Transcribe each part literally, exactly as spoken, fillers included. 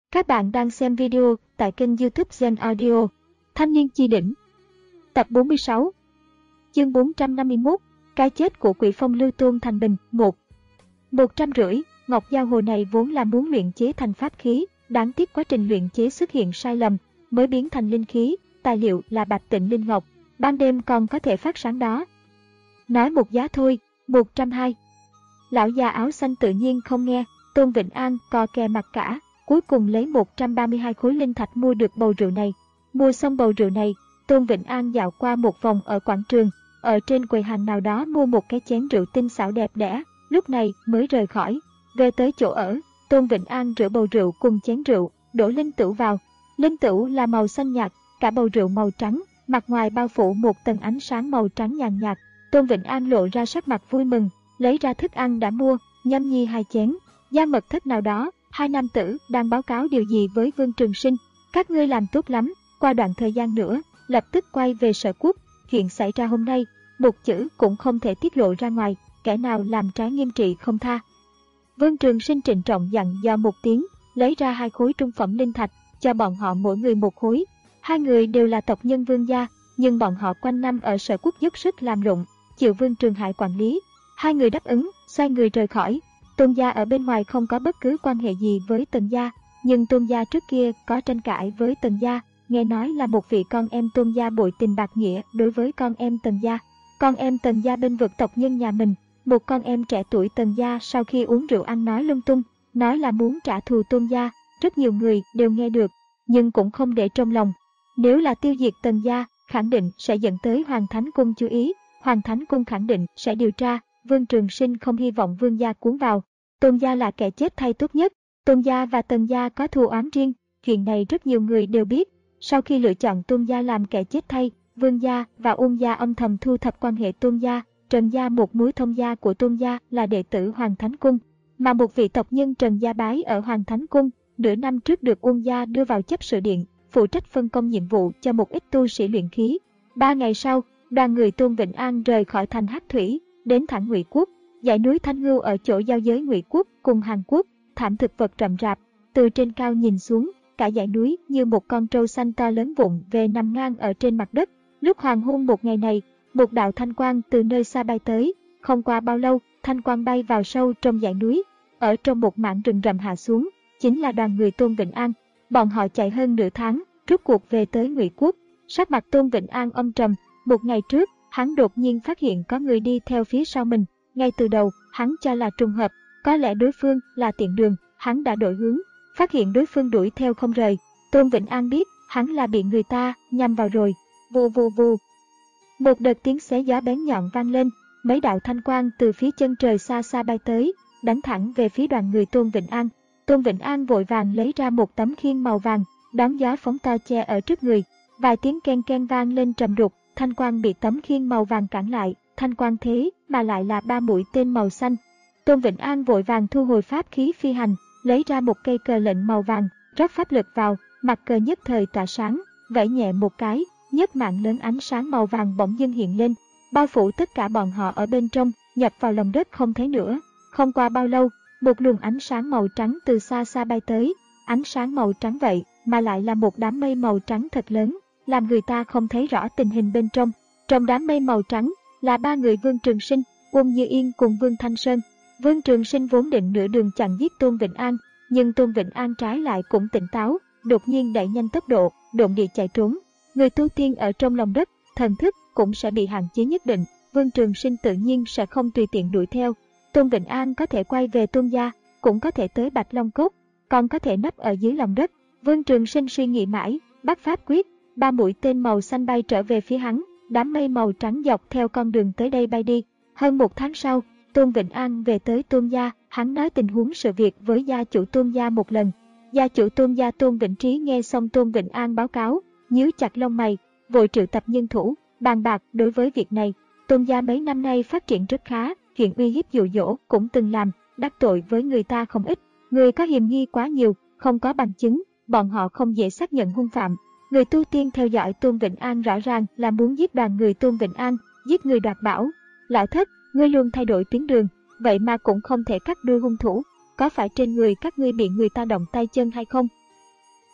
Các bạn đang xem video tại kênh YouTube Gen Audio. Thanh niên chi đỉnh. Tập bốn mươi sáu. Chương bốn trăm năm mươi mốt. Cái chết của Quỷ Phong Lưu Tôn Thành Bình. một. Một trăm rưỡi. Ngọc Giao Hồ này vốn là muốn luyện chế thành pháp khí, đáng tiếc quá trình luyện chế xuất hiện sai lầm, mới biến thành linh khí, tài liệu là bạch tịnh linh ngọc, ban đêm còn có thể phát sáng đó. Nói một giá thôi, một trăm hai. Lão già áo xanh tự nhiên không nghe, Tôn Vĩnh An co kè mặt cả, cuối cùng lấy một trăm ba mươi hai khối linh thạch mua được bầu rượu này. Mua xong bầu rượu này, Tôn Vĩnh An dạo qua một vòng ở quảng trường, ở trên quầy hàng nào đó mua một cái chén rượu tinh xảo đẹp đẽ, lúc này mới rời khỏi. Về tới chỗ ở, Tôn Vĩnh An rửa bầu rượu cùng chén rượu, đổ linh tửu vào. Linh tửu là màu xanh nhạt, cả bầu rượu màu trắng, mặt ngoài bao phủ một tầng ánh sáng màu trắng nhàn nhạt. Tôn Vĩnh An lộ ra sắc mặt vui mừng, lấy ra thức ăn đã mua, nhâm nhi hai chén. Gian mật thất nào đó, hai nam tử đang báo cáo điều gì với Vương Trường Sinh. Các ngươi làm tốt lắm, qua đoạn thời gian nữa, lập tức quay về Sở Quốc. Chuyện xảy ra hôm nay, một chữ cũng không thể tiết lộ ra ngoài, kẻ nào làm trái nghiêm trị không tha. Vương Trường Sinh trịnh trọng dặn dò một tiếng, lấy ra hai khối trung phẩm linh thạch, cho bọn họ mỗi người một khối. Hai người đều là tộc nhân Vương gia, nhưng bọn họ quanh năm ở Sở Quốc dốc sức làm lụng, chịu Vương Trường Hải quản lý. Hai người đáp ứng, xoay người rời khỏi. Tôn gia ở bên ngoài không có bất cứ quan hệ gì với Tần gia, nhưng Tôn gia trước kia có tranh cãi với Tần gia, nghe nói là một vị con em Tôn gia bội tình bạc nghĩa đối với con em Tần gia. Con em Tần gia bên vực tộc nhân nhà mình, một con em trẻ tuổi Tần gia sau khi uống rượu ăn nói lung tung, nói là muốn trả thù Tôn gia, rất nhiều người đều nghe được, nhưng cũng không để trong lòng. Nếu là tiêu diệt Tần gia, khẳng định sẽ dẫn tới Hoàng Thánh Cung chú ý, Hoàng Thánh Cung khẳng định sẽ điều tra. Vương Trường Sinh không hy vọng Vương gia cuốn vào. Tôn gia là kẻ chết thay tốt nhất. Tôn gia và Tần gia có thù oán riêng, chuyện này rất nhiều người đều biết. Sau khi lựa chọn Tôn gia làm kẻ chết thay, Vương gia và Ung gia âm thầm thu thập quan hệ Tôn gia. Trần gia, một múi thông gia của Tôn gia, là đệ tử Hoàng Thánh Cung, mà một vị tộc nhân Trần gia bái ở Hoàng Thánh Cung, nửa năm trước được Ung gia đưa vào chấp sự điện, phụ trách phân công nhiệm vụ cho một ít tu sĩ luyện khí. Ba ngày sau, đoàn người Tôn Vĩnh An rời khỏi thành Hắc Thủy, đến thẳng Ngụy Quốc. Dãy núi Thanh Ngưu ở chỗ giao giới Ngụy Quốc cùng Hàn Quốc, thảm thực vật rậm rạp, từ trên cao nhìn xuống, cả dãy núi như một con trâu xanh to lớn vụng về nằm ngang ở trên mặt đất. Lúc hoàng hôn một ngày này, một đạo thanh quang từ nơi xa bay tới, không qua bao lâu, thanh quang bay vào sâu trong dãy núi, ở trong một mảng rừng rậm hạ xuống, chính là đoàn người Tôn Vĩnh An. Bọn họ chạy hơn nửa tháng, rốt cuộc về tới Ngụy Quốc. Sắc mặt Tôn Vĩnh An âm trầm, một ngày trước, hắn đột nhiên phát hiện có người đi theo phía sau mình. Ngay từ đầu, hắn cho là trùng hợp, có lẽ đối phương là tiện đường, hắn đã đổi hướng, phát hiện đối phương đuổi theo không rời. Tôn Vĩnh An biết, hắn là bị người ta nhắm vào rồi. Vù vù vù. Một đợt tiếng xé gió bén nhọn vang lên, mấy đạo thanh quang từ phía chân trời xa xa bay tới, đánh thẳng về phía đoàn người Tôn Vĩnh An. Tôn Vĩnh An vội vàng lấy ra một tấm khiên màu vàng, đón gió phóng to che ở trước người. Vài tiếng ken ken vang lên trầm đục, thanh quang bị tấm khiên màu vàng cản lại. Thanh quang thế mà lại là ba mũi tên màu xanh. Tôn Vĩnh An vội vàng thu hồi pháp khí phi hành, lấy ra một cây cờ lệnh màu vàng, rót pháp lực vào, mặt cờ nhất thời tỏa sáng, vẫy nhẹ một cái, nhất mạng lớn ánh sáng màu vàng bỗng dưng hiện lên, bao phủ tất cả bọn họ ở bên trong, nhập vào lòng đất không thấy nữa. Không qua bao lâu, một luồng ánh sáng màu trắng từ xa xa bay tới, ánh sáng màu trắng vậy mà lại là một đám mây màu trắng thật lớn, làm người ta không thấy rõ tình hình bên trong. Trong đám mây màu trắng là ba người Vương Trường Sinh, Uông Như Yên cùng Vương Thanh Sơn. Vương Trường Sinh vốn định nửa đường chặn giết Tôn Vĩnh An, nhưng Tôn Vĩnh An trái lại cũng tỉnh táo, đột nhiên đẩy nhanh tốc độ, độn địa chạy trốn. Người tu tiên ở trong lòng đất, thần thức cũng sẽ bị hạn chế nhất định, Vương Trường Sinh tự nhiên sẽ không tùy tiện đuổi theo. Tôn Vĩnh An có thể quay về Tôn gia, cũng có thể tới Bạch Long Cốt, còn có thể nấp ở dưới lòng đất. Vương Trường Sinh suy nghĩ mãi, bắt pháp quyết, ba mũi tên màu xanh bay trở về phía hắn. Đám mây màu trắng dọc theo con đường tới đây bay đi. Hơn một tháng sau, Tôn Vĩnh An về tới Tôn gia, hắn nói tình huống sự việc với gia chủ Tôn gia một lần. Gia chủ Tôn gia Tôn Vĩnh Trí nghe xong Tôn Vĩnh An báo cáo, nhíu chặt lông mày, vội triệu tập nhân thủ, bàn bạc đối với việc này. Tôn gia mấy năm nay phát triển rất khá, chuyện uy hiếp dụ dỗ cũng từng làm, đắc tội với người ta không ít. Người có hiềm nghi quá nhiều, không có bằng chứng, bọn họ không dễ xác nhận hung phạm. Người tu tiên theo dõi Tôn Vĩnh An rõ ràng là muốn giết đoàn người Tôn Vĩnh An, giết người đoạt bảo. Lão thất, ngươi luôn thay đổi tuyến đường, vậy mà cũng không thể cắt đuôi hung thủ. Có phải trên người các ngươi bị người ta động tay chân hay không?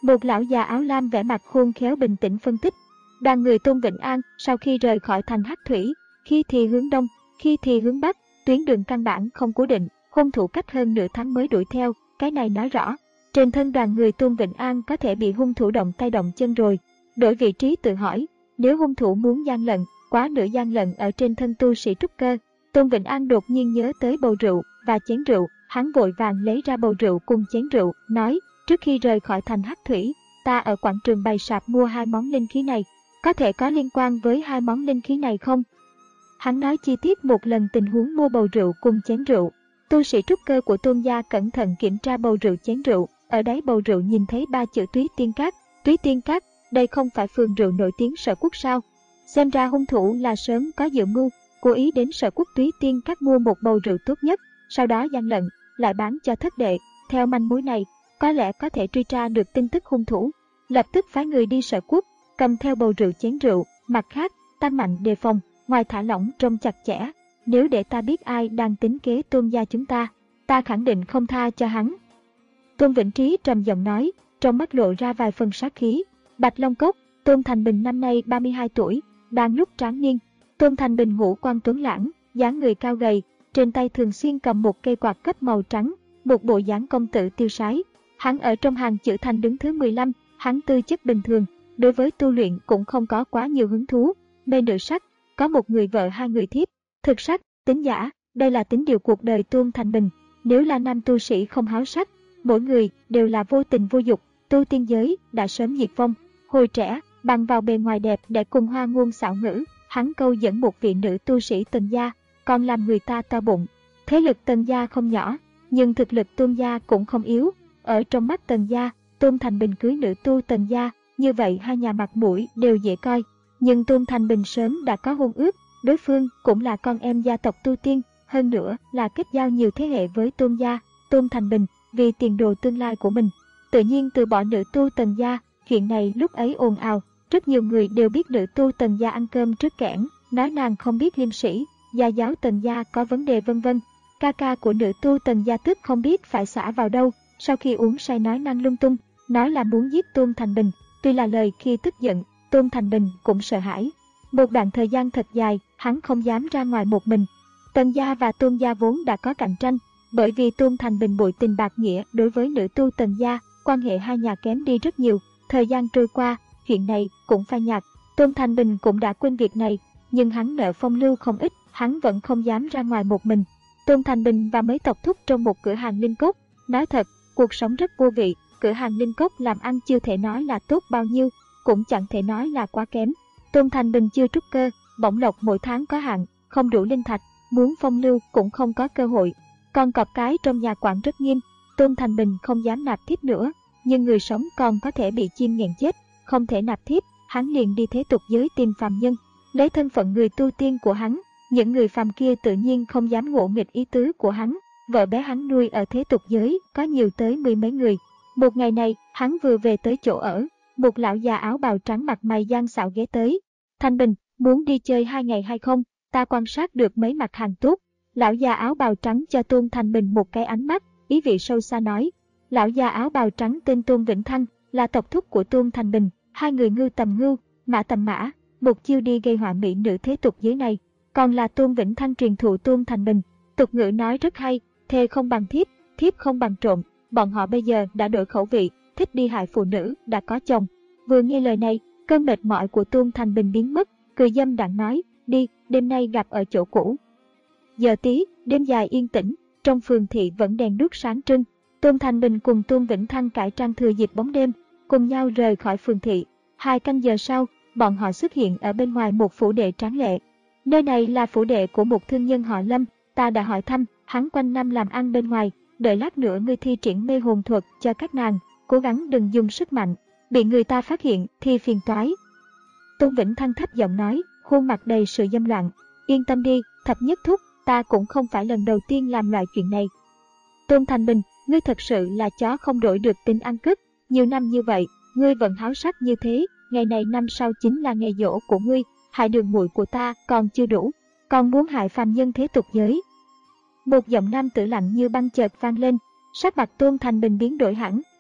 Một lão già áo lam vẻ mặt khôn khéo bình tĩnh phân tích. Đoàn người Tôn Vĩnh An sau khi rời khỏi thành Hắc Thủy, khi thì hướng đông, khi thì hướng bắc, tuyến đường căn bản không cố định, hung thủ cách hơn nửa tháng mới đuổi theo, cái này nói rõ. Trên thân đoàn người Tôn Vĩnh An có thể bị hung thủ động tay động chân rồi. Đổi vị trí tự hỏi, nếu hung thủ muốn gian lận, quá nửa gian lận ở trên thân tu sĩ trúc cơ. Tôn Vĩnh An đột nhiên nhớ tới bầu rượu và chén rượu, hắn vội vàng lấy ra bầu rượu cùng chén rượu, nói, trước khi rời khỏi thành Hắc Thủy, ta ở quảng trường bày sạp mua hai món linh khí này, có thể có liên quan với hai món linh khí này không? Hắn nói chi tiết một lần tình huống mua bầu rượu cùng chén rượu. Tu sĩ trúc cơ của Tôn gia cẩn thận kiểm tra bầu rượu chén rượu, ở đáy bầu rượu nhìn thấy ba chữ Túy Tiên Các. Túy Tiên Các, đây không phải phường rượu nổi tiếng Sở Quốc sao? Xem ra hung thủ là sớm có dự mưu, cố ý đến Sở Quốc Túy Tiên Các mua một bầu rượu tốt nhất, sau đó gian lận, lại bán cho thất đệ. Theo manh mối này, có lẽ có thể truy tra được tin tức hung thủ. Lập tức phái người đi Sở Quốc, cầm theo bầu rượu chén rượu. Mặt khác, tăng mạnh đề phòng, ngoài thả lỏng trông chặt chẽ. Nếu để ta biết ai đang tính kế Tôn gia chúng ta, ta khẳng định không tha cho hắn. Tôn Vĩnh Trí trầm giọng nói, trong mắt lộ ra vài phần sát khí. Bạch Long Cốc, Tôn Thành Bình năm nay ba mươi hai tuổi, đang lúc tráng niên. Tôn Thành Bình ngũ quan tuấn lãng, dáng người cao gầy, trên tay thường xuyên cầm một cây quạt cấp màu trắng, một bộ dáng công tử tiêu sái. Hắn ở trong hàng chữ Thành đứng thứ mười lăm, hắn tư chất bình thường, đối với tu luyện cũng không có quá nhiều hứng thú, mê nữ sắc, có một người vợ hai người thiếp. Thực sắc, tính giả, đây là tính điều cuộc đời Tôn Thành Bình. Nếu là nam tu sĩ không háo sắc, mỗi người đều là vô tình vô dục, tu tiên giới đã sớm diệt vong. Hồi trẻ, bằng vào bề ngoài đẹp để cùng hoa ngôn xảo ngữ, hắn câu dẫn một vị nữ tu sĩ Tần gia, còn làm người ta to bụng. Thế lực Tần gia không nhỏ, nhưng thực lực Tôn gia cũng không yếu. Ở trong mắt Tần gia, Tôn Thành Bình cưới nữ tu Tần gia, như vậy hai nhà mặt mũi đều dễ coi. Nhưng Tôn Thành Bình sớm đã có hôn ước, đối phương cũng là con em gia tộc tu tiên, hơn nữa là kết giao nhiều thế hệ với Tôn gia. Tôn Thành Bình vì tiền đồ tương lai của mình, tự nhiên từ bỏ nữ tu Tần gia. Chuyện này lúc ấy ồn ào, rất nhiều người đều biết nữ tu Tần gia ăn cơm trước kẽn, nói nàng không biết liêm sĩ, gia giáo Tần gia có vấn đề vân vân. Ca ca của nữ tu Tần gia tức không biết phải xả vào đâu, sau khi uống say nói năng lung tung, nói là muốn giết Tôn Thành Bình. Tuy là lời khi tức giận, Tôn Thành Bình cũng sợ hãi. Một đoạn thời gian thật dài, hắn không dám ra ngoài một mình. Tần gia và Tôn gia vốn đã có cạnh tranh, bởi vì Tôn Thành Bình bội tình bạc nghĩa đối với nữ tu Tần gia, quan hệ hai nhà kém đi rất nhiều. Thời gian trôi qua, chuyện này cũng phai nhạt. Tôn Thành Bình cũng đã quên việc này, nhưng hắn nợ phong lưu không ít, hắn vẫn không dám ra ngoài một mình. Tôn Thành Bình và mấy tộc thúc trong một cửa hàng linh cốc. Nói thật, cuộc sống rất vô vị, cửa hàng linh cốc làm ăn chưa thể nói là tốt bao nhiêu, cũng chẳng thể nói là quá kém. Tôn Thành Bình chưa trúc cơ, bổng lộc mỗi tháng có hạn, không đủ linh thạch, muốn phong lưu cũng không có cơ hội. Còn cọp cái trong nhà quản rất nghiêm, Tôn Thành Bình không dám nạp thiếp nữa, nhưng người sống còn có thể bị chim nghẹn chết, không thể nạp thiếp, hắn liền đi thế tục giới tìm phàm nhân. Lấy thân phận người tu tiên của hắn, những người phàm kia tự nhiên không dám ngỗ nghịch ý tứ của hắn. Vợ bé hắn nuôi ở thế tục giới có nhiều tới mười mấy người. Một ngày này, hắn vừa về tới chỗ ở, một lão già áo bào trắng mặt mày gian xạo ghé tới. Thành Bình, muốn đi chơi hai ngày hay không? Ta quan sát được mấy mặt hàng tốt. Lão già áo bào trắng cho Tôn Thành Bình một cái ánh mắt, ý vị sâu xa nói. Lão già áo bào trắng tên Tôn Vĩnh Thăng, là tộc thúc của Tôn Thành Bình. Hai người ngưu tầm ngưu, mã tầm mã, một chiêu đi gây họa mỹ nữ thế tục giới này. Còn là Tôn Vĩnh Thăng truyền thụ Tôn Thành Bình. Tục ngữ nói rất hay, thề không bằng thiếp, thiếp không bằng trộm. Bọn họ bây giờ đã đổi khẩu vị, thích đi hại phụ nữ đã có chồng. Vừa nghe lời này, cơn mệt mỏi của Tôn Thành Bình biến mất, cười dâm đãng nói, đi, đêm nay gặp ở chỗ cũ. Giờ tí, đêm dài yên tĩnh, trong phường thị vẫn đèn đuốc sáng trưng. Tôn Thành Bình cùng Tôn Vĩnh Thăng cải trang thừa dịp bóng đêm, cùng nhau rời khỏi phường thị. Hai canh giờ sau, bọn họ xuất hiện ở bên ngoài một phủ đệ tráng lệ. Nơi này là phủ đệ của một thương nhân họ Lâm, ta đã hỏi thăm, hắn quanh năm làm ăn bên ngoài, đợi lát nữa ngươi thi triển mê hồn thuật cho các nàng, cố gắng đừng dùng sức mạnh, bị người ta phát hiện thì phiền toái. Tôn Vĩnh Thăng thấp giọng nói, khuôn mặt đầy sự dâm loạn, yên tâm đi, thập nhất thúc, ta cũng không phải lần đầu tiên làm loại chuyện này. Tôn Thành Bình, ngươi thật sự là chó không đổi được tính ăn cướp, nhiều năm như vậy, ngươi vẫn háo sắc như thế, ngày này năm sau chính là ngày giỗ của ngươi, hại đường muội của ta còn chưa đủ, còn muốn hại phàm nhân thế tục giới. Một giọng nam tử lạnh như băng chợt vang lên, sắc mặt Tôn Thành Bình biến đổi hẳn,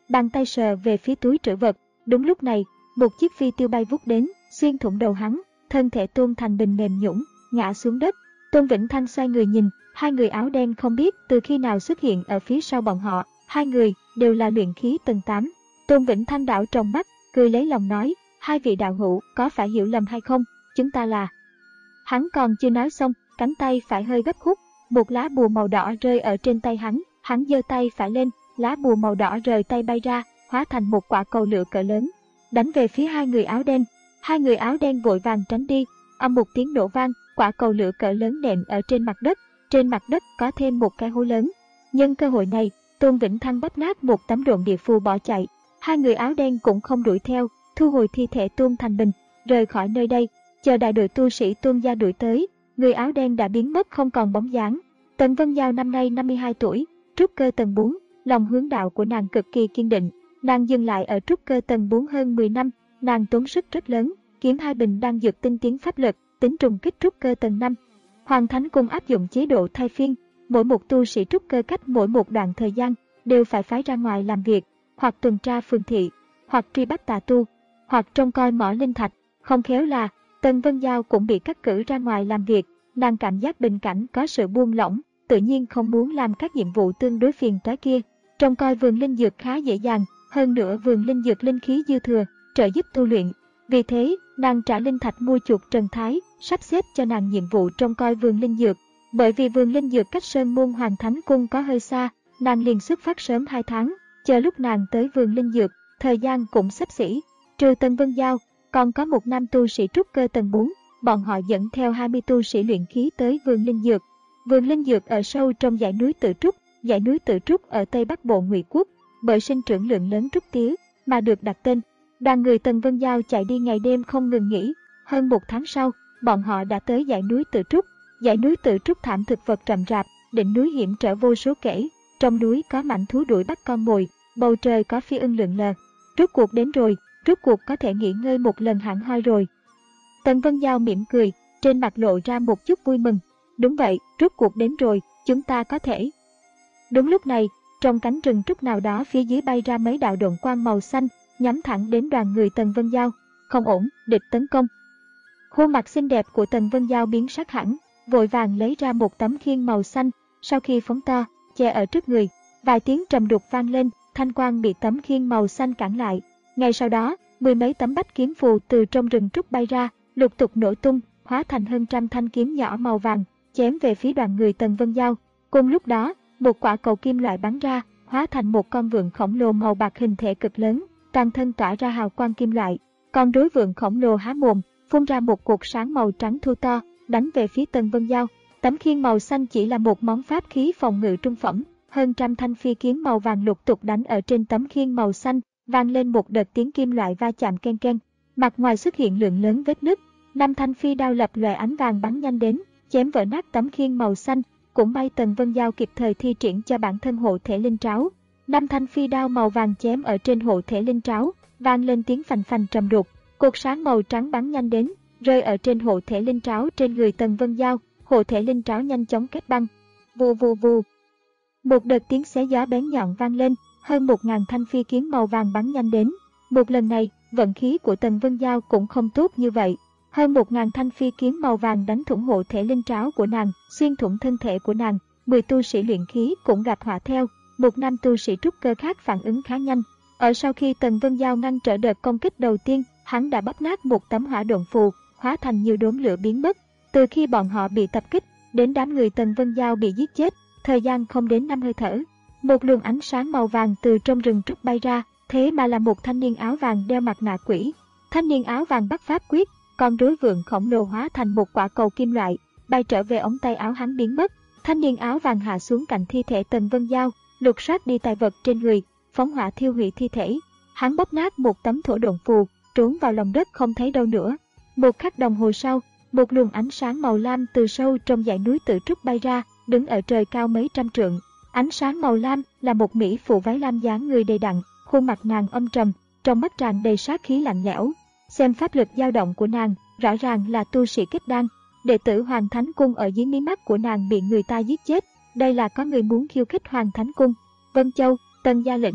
bàn tay sờ về phía túi trữ vật. Đúng lúc này, một chiếc phi tiêu bay vút đến, xuyên thủng đầu hắn, thân thể Tôn Thành Bình mềm nhũn, ngã xuống đất. Tôn Vĩnh Thanh xoay người nhìn, hai người áo đen không biết từ khi nào xuất hiện ở phía sau bọn họ, hai người đều là luyện khí tầng tám. Tôn Vĩnh Thanh đảo trong mắt, cười lấy lòng nói, hai vị đạo hữu có phải hiểu lầm hay không, chúng ta là... Hắn còn chưa nói xong, cánh tay phải hơi gấp khúc, một lá bùa màu đỏ rơi ở trên tay hắn, hắn giơ tay phải lên, lá bùa màu đỏ rời tay bay ra, hóa thành một quả cầu lửa cỡ lớn, đánh về phía hai người áo đen. Hai người áo đen vội vàng tránh đi, âm một tiếng nổ vang, quả cầu lửa cỡ lớn nện ở trên mặt đất, trên mặt đất có thêm một cái hố lớn. Nhân cơ hội này, Tôn Vĩnh Thanh bóp nát một tấm độn địa phù bỏ chạy. Hai người áo đen cũng không đuổi theo, thu hồi thi thể Tôn Thành Bình, rời khỏi nơi đây. Chờ đại đội tu sĩ Tôn gia đuổi tới, người áo đen đã biến mất không còn bóng dáng. Tần Vân Giao năm nay năm mươi hai tuổi, trúc cơ tầng bốn, lòng hướng đạo của nàng cực kỳ kiên định. Nàng dừng lại ở trúc cơ tầng bốn hơn mười năm, nàng tốn sức rất lớn, kiếm hai bình đan dược tinh tiến pháp lực, tính trùng kích trúc cơ tầng năm. Hoàng Thánh Cung áp dụng chế độ thay phiên, mỗi một tu sĩ trúc cơ cách mỗi một đoạn thời gian đều phải phái ra ngoài làm việc, hoặc tuần tra phường thị, hoặc truy bắt tà tu, hoặc trông coi mỏ linh thạch. Không khéo là Tần Vân Giao cũng bị cắt cử ra ngoài làm việc. Nàng cảm giác bình cảnh có sự buông lỏng, tự nhiên không muốn làm các nhiệm vụ tương đối phiền toái kia. Trông coi vườn linh dược khá dễ dàng, hơn nữa vườn linh dược linh khí dư thừa, trợ giúp tu luyện. Vì thế, nàng trả linh thạch mua chuộc Trần Thái, sắp xếp cho nàng nhiệm vụ trông coi vườn linh dược. Bởi vì vườn linh dược cách Sơn Môn Hoàng Thánh Cung có hơi xa, nàng liền xuất phát sớm hai tháng, chờ lúc nàng tới vườn linh dược, thời gian cũng xấp xỉ. Trừ Tần Vân Giao, còn có một nam tu sĩ trúc cơ tầng bốn, bọn họ dẫn theo hai mươi tu sĩ luyện khí tới vườn linh dược. Vườn linh dược ở sâu trong dãy núi Tự Trúc, dãy núi Tự Trúc ở tây bắc bộ Ngụy Quốc, bởi sinh trưởng lượng lớn trúc tía mà được đặt tên. Đoàn người Tần Vân Giao chạy đi ngày đêm không ngừng nghỉ. Hơn một tháng sau, bọn họ đã tới dãy núi Tự Trúc. Dãy núi Tự Trúc thảm thực vật rậm rạp, đỉnh núi hiểm trở vô số kể. Trong núi có mảnh thú đuổi bắt con mồi, bầu trời có phi ưng lượn lờ. Rốt cuộc đến rồi, rốt cuộc có thể nghỉ ngơi một lần hẳn hoi rồi. Tần Vân Giao mỉm cười, trên mặt lộ ra một chút vui mừng. Đúng vậy, rốt cuộc đến rồi, chúng ta có thể. Đúng lúc này, trong cánh rừng trúc nào đó phía dưới bay ra mấy đạo độn quang màu xanh, nhắm thẳng đến đoàn người Tần Vân Giao. Không ổn, địch tấn công. Khuôn mặt xinh đẹp của Tần Vân Giao biến sắc hẳn, vội vàng lấy ra một tấm khiên màu xanh, sau khi phóng to, che ở trước người. Vài tiếng trầm đục vang lên, thanh quang bị tấm khiên màu xanh cản lại. Ngay sau đó, mười mấy tấm bách kiếm phù từ trong rừng trúc bay ra, lục tục nổ tung, hóa thành hơn trăm thanh kiếm nhỏ màu vàng, chém về phía đoàn người Tần Vân Giao. Cùng lúc đó, một quả cầu kim loại bắn ra, hóa thành một con vượn khổng lồ màu bạc hình thể cực lớn, toàn thân tỏa ra hào quang kim loại. Con đối vượn khổng lồ há mồm, phun ra một cột sáng màu trắng thu to, đánh về phía Tần Vân Giao. Tấm khiên màu xanh chỉ là một món pháp khí phòng ngự trung phẩm, hơn trăm thanh phi kiếm màu vàng lục tục đánh ở trên tấm khiên màu xanh, vang lên một đợt tiếng kim loại va chạm ken ken. Mặt ngoài xuất hiện lượng lớn vết nứt, năm thanh phi đao lập lòe ánh vàng bắn nhanh đến, chém vỡ nát tấm khiên màu xanh. Cũng may Tần Vân Giao kịp thời thi triển cho bản thân hộ thể linh tráo. Năm thanh phi đao màu vàng chém ở trên hộ thể linh tráo, vang lên tiếng phành phành trầm đục. Cột sáng màu trắng bắn nhanh đến, rơi ở trên hộ thể linh tráo trên người Tần Vân Giao. Hộ thể linh tráo nhanh chóng kết băng. Vù vù vù. Một đợt tiếng xé gió bén nhọn vang lên, hơn một ngàn thanh phi kiếm màu vàng bắn nhanh đến. Một lần này, vận khí của Tần Vân Giao cũng không tốt như vậy. Hơn một ngàn thanh phi kiếm màu vàng đánh thủng hộ thể linh tráo của nàng, xuyên thủng thân thể của nàng. Mười tu sĩ luyện khí cũng gặp họa theo. Một nam tu sĩ trúc cơ khác phản ứng khá nhanh. Ở sau khi Tần Vân Giao ngăn trở đợt công kích đầu tiên, hắn đã bóp nát một tấm hỏa độn phù, hóa thành nhiều đốm lửa biến mất. Từ khi bọn họ bị tập kích, đến đám người Tần Vân Giao bị giết chết, thời gian không đến năm hơi thở. Một luồng ánh sáng màu vàng từ trong rừng trúc bay ra, thế mà là một thanh niên áo vàng đeo mặt nạ quỷ. Thanh niên áo vàng bắt pháp quyết, con rối vượn khổng lồ hóa thành một quả cầu kim loại, bay trở về ống tay áo hắn biến mất. Thanh niên áo vàng hạ xuống cạnh thi thể Tần Vân Giao, lục soát đi tài vật trên người, phóng hỏa thiêu hủy thi thể. Hắn bóp nát một tấm thổ độn phù, trốn vào lòng đất không thấy đâu nữa. Một khắc đồng hồ sau, một luồng ánh sáng màu lam từ sâu trong dãy núi Tự Trúc bay ra, đứng ở trời cao mấy trăm trượng. Ánh sáng màu lam là một mỹ phụ váy lam dáng người đầy đặn, khuôn mặt nàng âm trầm, trong mắt tràn đầy sát khí lạnh lẽo. Xem pháp lực dao động của nàng, rõ ràng là tu sĩ kết đan. Đệ tử Hoàng Thánh Cung ở dưới mí mắt của nàng bị người ta giết chết, đây là có người muốn khiêu khích Hoàng Thánh Cung. Vân Châu, Tần gia lĩnh.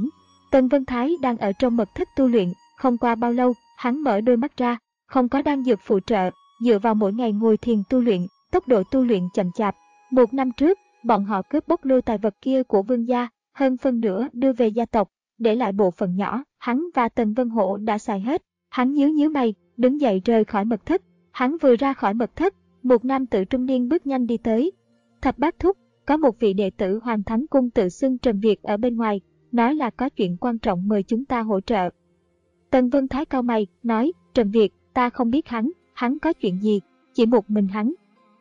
Tần Vân Thái đang ở trong mật thất tu luyện, không qua bao lâu, hắn mở đôi mắt ra, không có đan dược phụ trợ, dựa vào mỗi ngày ngồi thiền tu luyện, tốc độ tu luyện chậm chạp. Một năm trước, bọn họ cướp bóc lô tài vật kia của vương gia, hơn phân nửa đưa về gia tộc, để lại bộ phận nhỏ, hắn và Tần Vân Hổ đã xài hết. Hắn nhíu nhíu mày, đứng dậy rời khỏi mật thất. Hắn vừa ra khỏi mật thất, một nam tử trung niên bước nhanh đi tới. Thập bát thúc, có một vị đệ tử Hoàng Thánh Cung tự xưng Trần Việt ở bên ngoài, nói là có chuyện quan trọng mời chúng ta hỗ trợ. Tần Vân Thái cau mày, nói, Trần Việt, ta không biết hắn, hắn có chuyện gì, chỉ một mình hắn.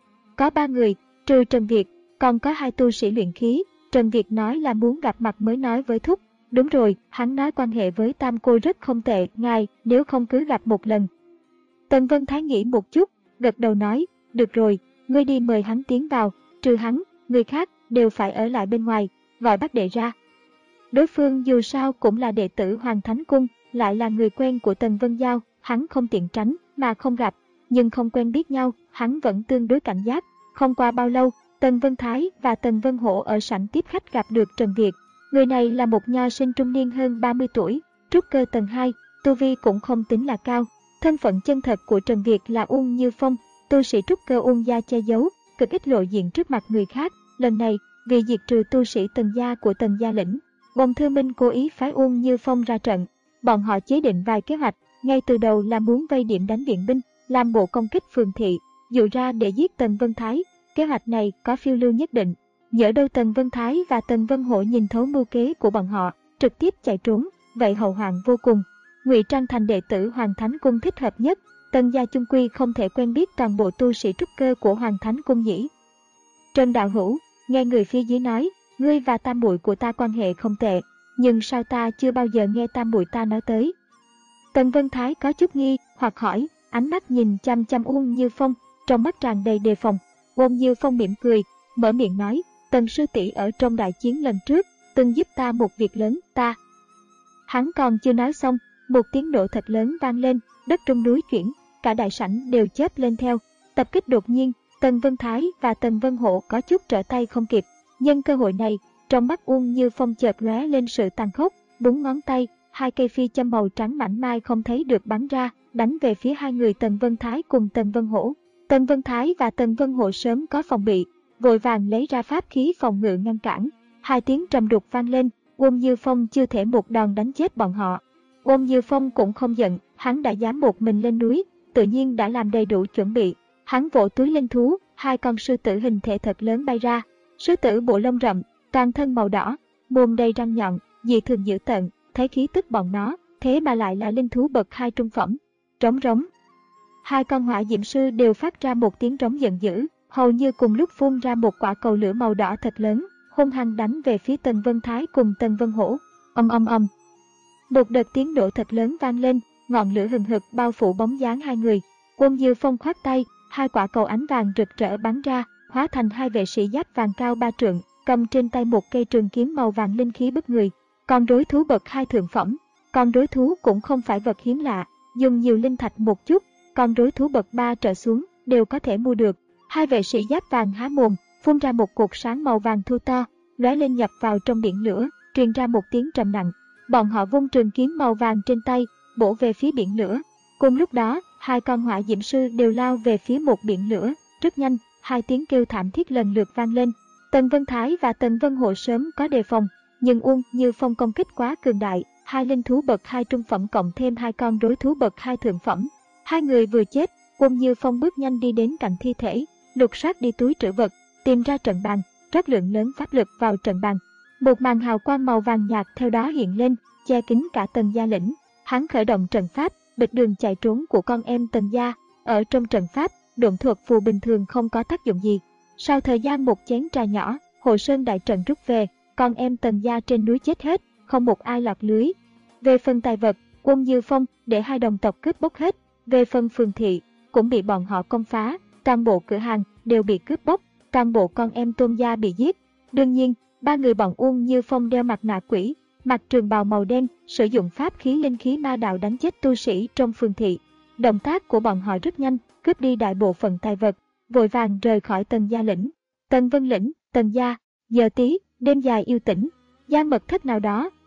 Có ba người, trừ Trần Việt, còn có hai tu sĩ luyện khí. Trần Việt nói là muốn gặp mặt mới nói với thúc. Đúng rồi, hắn nói quan hệ với Tam cô rất không tệ, ngài, nếu không cứ gặp một lần. Tần Vân Thái nghĩ một chút, gật đầu nói, được rồi, ngươi đi mời hắn tiến vào, trừ hắn, người khác đều phải ở lại bên ngoài, gọi bác đệ ra. Đối phương dù sao cũng là đệ tử Hoàng Thánh Cung, lại là người quen của Tần Vân Giao, hắn không tiện tránh mà không gặp, nhưng không quen biết nhau, hắn vẫn tương đối cảnh giác. Không qua bao lâu, Tần Vân Thái và Tần Vân Hổ ở sảnh tiếp khách gặp được Trần Việt. Người này là một nho sinh trung niên hơn ba mươi tuổi, trúc cơ tầng hai, tu vi cũng không tính là cao. Thân phận chân thật của Trần Việt là Uông Như Phong, tu sĩ trúc cơ Uông gia che giấu, cực ít lộ diện trước mặt người khác. Lần này, vì diệt trừ tu sĩ Tần gia của Tần gia lĩnh, Bồng Thư Minh cố ý phái Uông Như Phong ra trận. Bọn họ chế định vài kế hoạch, ngay từ đầu là muốn vây điểm đánh viện binh, làm bộ công kích phường thị, dụ ra để giết Tần Vân Thái. Kế hoạch này có phiêu lưu nhất định. Nhỡ đâu Tần Vân Thái và Tần Vân Hổ nhìn thấu mưu kế của bọn họ, trực tiếp chạy trốn, vậy hậu hoạn vô cùng. Ngụy trang thành đệ tử Hoàng Thánh Cung thích hợp nhất. Tần gia chung quy không thể quen biết toàn bộ tu sĩ trúc cơ của Hoàng Thánh Cung nhỉ. Trần đạo hữu, nghe người phía dưới nói, ngươi và tam muội của ta quan hệ không tệ, nhưng sao ta chưa bao giờ nghe tam muội ta nói tới. Tần Vân Thái có chút nghi hoặc hỏi, ánh mắt nhìn chăm chăm Uông Như Phong, trong mắt tràn đầy đề phòng. Uông Như Phong mỉm cười, mở miệng nói, Tần sư tỷ ở trong đại chiến lần trước, từng giúp ta một việc lớn, ta. Hắn còn chưa nói xong, một tiếng nổ thật lớn vang lên, đất rung núi chuyển, cả đại sảnh đều chớp lên theo. Tập kích đột nhiên, Tần Vân Thái và Tần Vân Hổ có chút trở tay không kịp. Nhân cơ hội này, trong mắt Uông Như Phong chợt lóe lên sự tàn khốc, búng ngón tay, hai cây phi châm màu trắng mảnh mai không thấy được bắn ra, đánh về phía hai người Tần Vân Thái cùng Tần Vân Hổ. Tần Vân Thái và Tần Vân Hổ sớm có phòng bị, vội vàng lấy ra pháp khí phòng ngự ngăn cản. Hai tiếng trầm đục vang lên, Uông Như Phong chưa thể một đòn đánh chết bọn họ. Uông Như Phong cũng không giận, hắn đã dám một mình lên núi, tự nhiên đã làm đầy đủ chuẩn bị. Hắn vỗ túi linh thú, hai con sư tử hình thể thật lớn bay ra. Sư tử bộ lông rậm, toàn thân màu đỏ, mồm đầy răng nhọn, dị thường dữ tợn, thấy khí tức bọn nó, thế mà lại là linh thú bậc hai trung phẩm. Trống rống. Hai con hỏa diệm sư đều phát ra một tiếng trống giận dữ, hầu như cùng lúc phun ra một quả cầu lửa màu đỏ thật lớn, hung hăng đánh về phía Tần Vân Thái cùng Tần Vân Hổ. Ầm ầm ầm. Một đợt tiếng nổ thật lớn vang lên, ngọn lửa hừng hực bao phủ bóng dáng hai người. Uông Như Phong khoát tay, hai quả cầu ánh vàng rực rỡ bắn ra, hóa thành hai vệ sĩ giáp vàng cao ba trượng, cầm trên tay một cây trường kiếm màu vàng linh khí bức người. Con đối thú bậc hai thượng phẩm, con đối thú cũng không phải vật hiếm lạ, dùng nhiều linh thạch một chút, con đối thú bậc ba trở xuống đều có thể mua được. Hai vệ sĩ giáp vàng há mồm, phun ra một cột sáng màu vàng thu to, lóe lên nhập vào trong biển lửa, truyền ra một tiếng trầm nặng. Bọn họ vung trường kiếm màu vàng trên tay, bổ về phía biển lửa. Cùng lúc đó, hai con hỏa diệm sư đều lao về phía một biển lửa, rất nhanh, hai tiếng kêu thảm thiết lần lượt vang lên. Tần Vân Thái và Tần Vân Hổ sớm có đề phòng, nhưng Uông Như Phong công kích quá cường đại, hai linh thú bậc hai trung phẩm cộng thêm hai con đối thú bậc hai thượng phẩm. Hai người vừa chết, Uông Như Phong bước nhanh đi đến cạnh thi thể, lục soát đi túi trữ vật, tìm ra trận bàn, rót lượng lớn pháp lực vào trận bàn. Một màn hào quang màu vàng nhạt theo đó hiện lên, che kín cả Tần gia lĩnh. Hắn khởi động trận pháp, bịt đường chạy trốn của con em Tần gia. Ở trong trận pháp, độn thuật phù bình thường không có tác dụng gì. Sau thời gian một chén trà nhỏ, Hồ Sơn đại trận rút về, con em Tần gia trên núi chết hết, không một ai lọt lưới. Về phần tài vật, Uông Như Phong để hai đồng tộc cướp bóc hết. Về phần phường thị, cũng bị bọn họ công phá, toàn bộ cửa hàng đều bị cướp bóc, toàn bộ con em Tôn gia bị giết. Đương nhiên, ba người bọn Uông Như Phong đeo mặt nạ quỷ, mặc trường bào màu đen, sử dụng pháp khí linh khí ma đạo đánh chết tu sĩ trong phường thị. Động tác của bọn họ rất nhanh, cướp đi đại bộ phận tài vật, vội vàng rời khỏi Tần gia lĩnh. Tần Vân lĩnh, Tần gia, giờ tí, đêm dài yêu tĩnh, gian mật thất nào đó,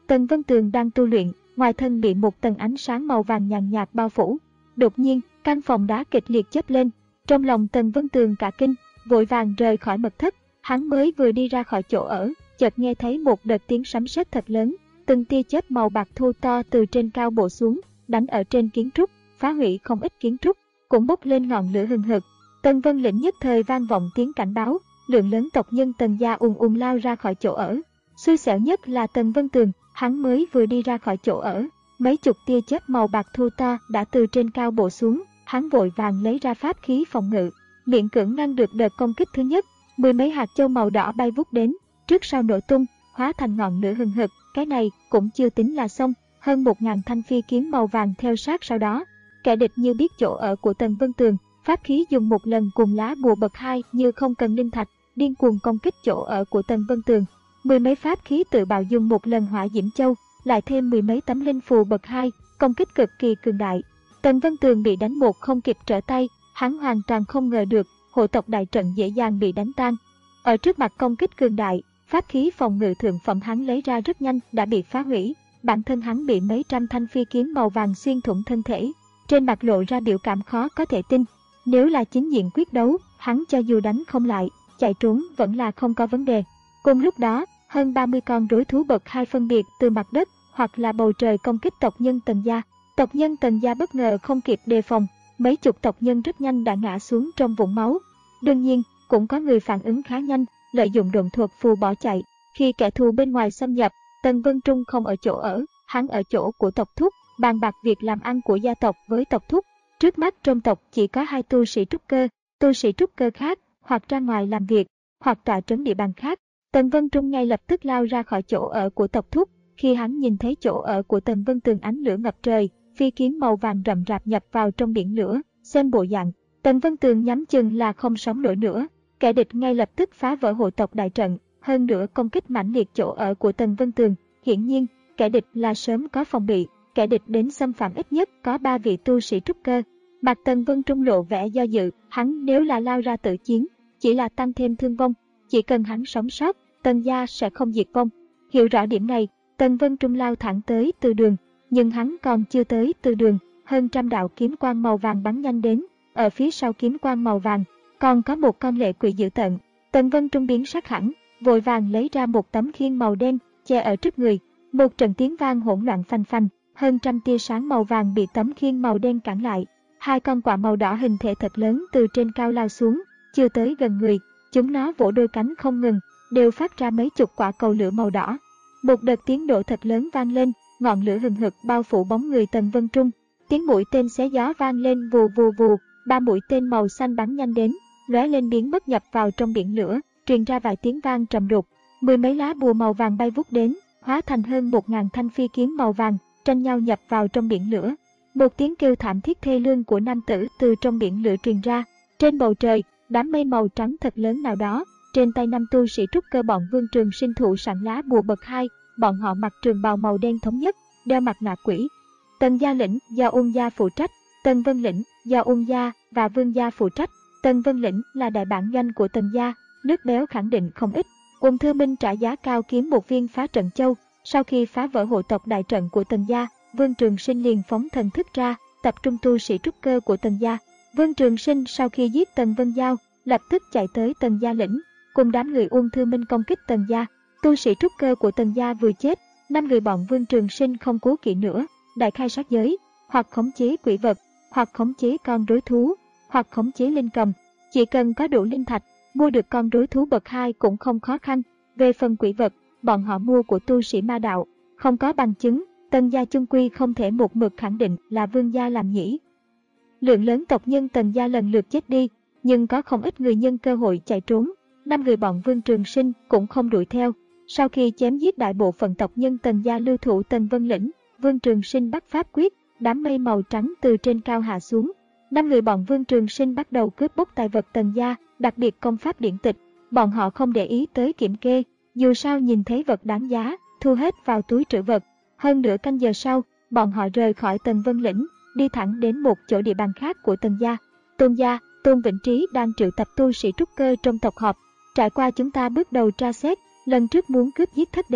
Tần Vân Tường đang tu luyện, ngoài thân bị một tầng ánh sáng màu vàng nhàn nhạt bao phủ. Đột nhiên, căn phòng đá kịch liệt chớp lên. Trong lòng Tần Vân Tường cả kinh, vội vàng rời khỏi mật thất. Hắn mới vừa đi ra khỏi chỗ ở, chợt nghe thấy một đợt tiếng sấm sét thật lớn. Từng tia chớp màu bạc thô to từ trên cao bổ xuống, đánh ở trên kiến trúc, phá hủy không ít kiến trúc, cũng bốc lên ngọn lửa hừng hực. Tần Vân Lĩnh nhất thời vang vọng tiếng cảnh báo, lượng lớn tộc nhân Tần gia ùn ùn lao ra khỏi chỗ ở. Xui xẻo nhất là Tần Vân Tường, hắn mới vừa đi ra khỏi chỗ ở, mấy chục tia chớp màu bạc thô to đã từ trên cao bổ xuống, hắn vội vàng lấy ra pháp khí phòng ngự, miễn cưỡng ngăn được đợt công kích thứ nhất. Mười mấy hạt châu màu đỏ bay vút đến, trước sau nổ tung, hóa thành ngọn lửa hừng hực. Cái này cũng chưa tính là xong, hơn một ngàn thanh phi kiếm màu vàng theo sát sau đó. Kẻ địch như biết chỗ ở của Tần Vân Tường, pháp khí dùng một lần cùng lá bùa bậc hai như không cần linh thạch, điên cuồng công kích chỗ ở của Tần Vân Tường. Mười mấy pháp khí tự bạo dùng một lần hỏa diễm châu, lại thêm mười mấy tấm linh phù bậc hai, công kích cực kỳ cường đại. Tần Vân Tường bị đánh một không kịp trở tay, hắn hoàn toàn không ngờ được hộ tộc đại trận dễ dàng bị đánh tan. Ở trước mặt công kích cường đại, pháp khí phòng ngự thượng phẩm hắn lấy ra rất nhanh đã bị phá hủy, bản thân hắn bị mấy trăm thanh phi kiếm màu vàng xuyên thủng thân thể, trên mặt lộ ra biểu cảm khó có thể tin. Nếu là chính diện quyết đấu, hắn cho dù đánh không lại, chạy trốn vẫn là không có vấn đề. Cùng lúc đó, hơn ba mươi con rối thú bậc hai phân biệt từ mặt đất hoặc là bầu trời công kích tộc nhân Tần gia. Tộc nhân Tần gia bất ngờ không kịp đề phòng, mấy chục tộc nhân rất nhanh đã ngã xuống trong vũng máu. Đương nhiên, cũng có người phản ứng khá nhanh, lợi dụng độn thuật phù bỏ chạy. Khi kẻ thù bên ngoài xâm nhập, Tần Vân Trung không ở chỗ ở, hắn ở chỗ của tộc thúc, bàn bạc việc làm ăn của gia tộc với tộc thúc. Trước mắt trong tộc chỉ có hai tu sĩ trúc cơ, tu sĩ trúc cơ khác hoặc ra ngoài làm việc, hoặc tọa trấn địa bàn khác. Tần Vân Trung ngay lập tức lao ra khỏi chỗ ở của tộc thúc. Khi hắn nhìn thấy chỗ ở của Tần Vân Tường ánh lửa ngập trời, phi kiếm màu vàng rậm rạp nhập vào trong biển lửa, xem bộ dạng, Tần Vân Tường nhắm chừng là không sống nổi nữa. Kẻ địch ngay lập tức phá vỡ hộ tộc đại trận, hơn nữa công kích mãnh liệt chỗ ở của Tần Vân Tường. Hiển nhiên, kẻ địch là sớm có phòng bị, kẻ địch đến xâm phạm ít nhất có ba vị tu sĩ trúc cơ. Mặt Tần Vân Trung lộ vẻ do dự, hắn nếu là lao ra tự chiến, chỉ là tăng thêm thương vong, chỉ cần hắn sống sót, Tần gia sẽ không diệt vong. Hiểu rõ điểm này, Tần Vân Trung lao thẳng tới Từ Đường, nhưng hắn còn chưa tới Từ Đường, hơn trăm đạo kiếm quang màu vàng bắn nhanh đến, ở phía sau kiếm quang màu vàng còn có một con lệ quỷ dữ tợn. Tần Vân Trung biến sắc hẳn, vội vàng lấy ra một tấm khiên màu đen che ở trước người. Một trận tiếng vang hỗn loạn phanh phanh, hơn trăm tia sáng màu vàng bị tấm khiên màu đen cản lại. Hai con quạ màu đỏ hình thể thật lớn từ trên cao lao xuống, chưa tới gần người, chúng nó vỗ đôi cánh không ngừng, đều phát ra mấy chục quả cầu lửa màu đỏ. Một đợt tiếng nổ thật lớn vang lên, ngọn lửa hừng hực bao phủ bóng người Tần Vân Trung. Tiếng mũi tên xé gió vang lên vù vù vù, ba mũi tên màu xanh bắn nhanh đến, lóe lên biến mất nhập vào trong biển lửa, truyền ra vài tiếng vang trầm đục. Mười mấy lá bùa màu vàng bay vút đến, hóa thành hơn một ngàn thanh phi kiếm màu vàng, tranh nhau nhập vào trong biển lửa. Một tiếng kêu thảm thiết thê lương của nam tử từ trong biển lửa truyền ra. Trên bầu trời, đám mây màu trắng thật lớn nào đó, trên tay năm tu sĩ trúc cơ bọn Vương Trường Sinh thụ sẵn lá bùa bậc hai, bọn họ mặc trường bào màu đen thống nhất, đeo mặt nạ quỷ. Tần gia lĩnh do Ung gia phụ trách, Tần Vân lĩnh do Ung gia và Vương gia phụ trách. Tần Vân lĩnh là đại bản doanh của Tần gia, nước béo khẳng định không ít. Ung Thư Minh trả giá cao kiếm một viên phá trận châu. Sau khi phá vỡ hộ tộc đại trận của Tần gia, Vương Trường Sinh liền phóng thần thức ra, tập trung tu sĩ trúc cơ của Tần gia. Vương Trường Sinh sau khi giết Tần Vân Giao, lập tức chạy tới Tần gia lĩnh, cùng đám người Ung Thư Minh công kích Tần gia. Tu sĩ trúc cơ của Tần gia vừa chết, năm người bọn Vương Trường Sinh không cố kỵ nữa, đại khai sát giới, hoặc khống chế quỷ vật, hoặc khống chế con rối thú, hoặc khống chế linh cầm. Chỉ cần có đủ linh thạch, mua được con rối thú bậc hai cũng không khó khăn. Về phần quỷ vật, bọn họ mua của tu sĩ ma đạo, không có bằng chứng, Tần gia chung quy không thể một mực khẳng định là Vương gia làm nhỉ. Lượng lớn tộc nhân Tần gia lần lượt chết đi, nhưng có không ít người nhân cơ hội chạy trốn. Năm người bọn Vương Trường Sinh cũng không đuổi theo. Sau khi chém giết đại bộ phận tộc nhân Tần gia lưu thủ Tần Vân lĩnh, Vương Trường Sinh bắt pháp quyết, đám mây màu trắng từ trên cao hạ xuống. Năm người bọn Vương Trường Sinh bắt đầu cướp bóc tài vật Tần gia, đặc biệt công pháp điển tịch. Bọn họ không để ý tới kiểm kê, dù sao nhìn thấy vật đáng giá, thu hết vào túi trữ vật. Hơn nửa canh giờ sau, bọn họ rời khỏi Tần Vân lĩnh, đi thẳng đến một chỗ địa bàn khác của Tần gia. Tôn gia, Tôn Vĩnh Trí đang triệu tập tu sĩ trúc cơ trong tộc họp. Trải qua chúng ta bước đầu tra xét, lần trước muốn cướp giết thất đệ,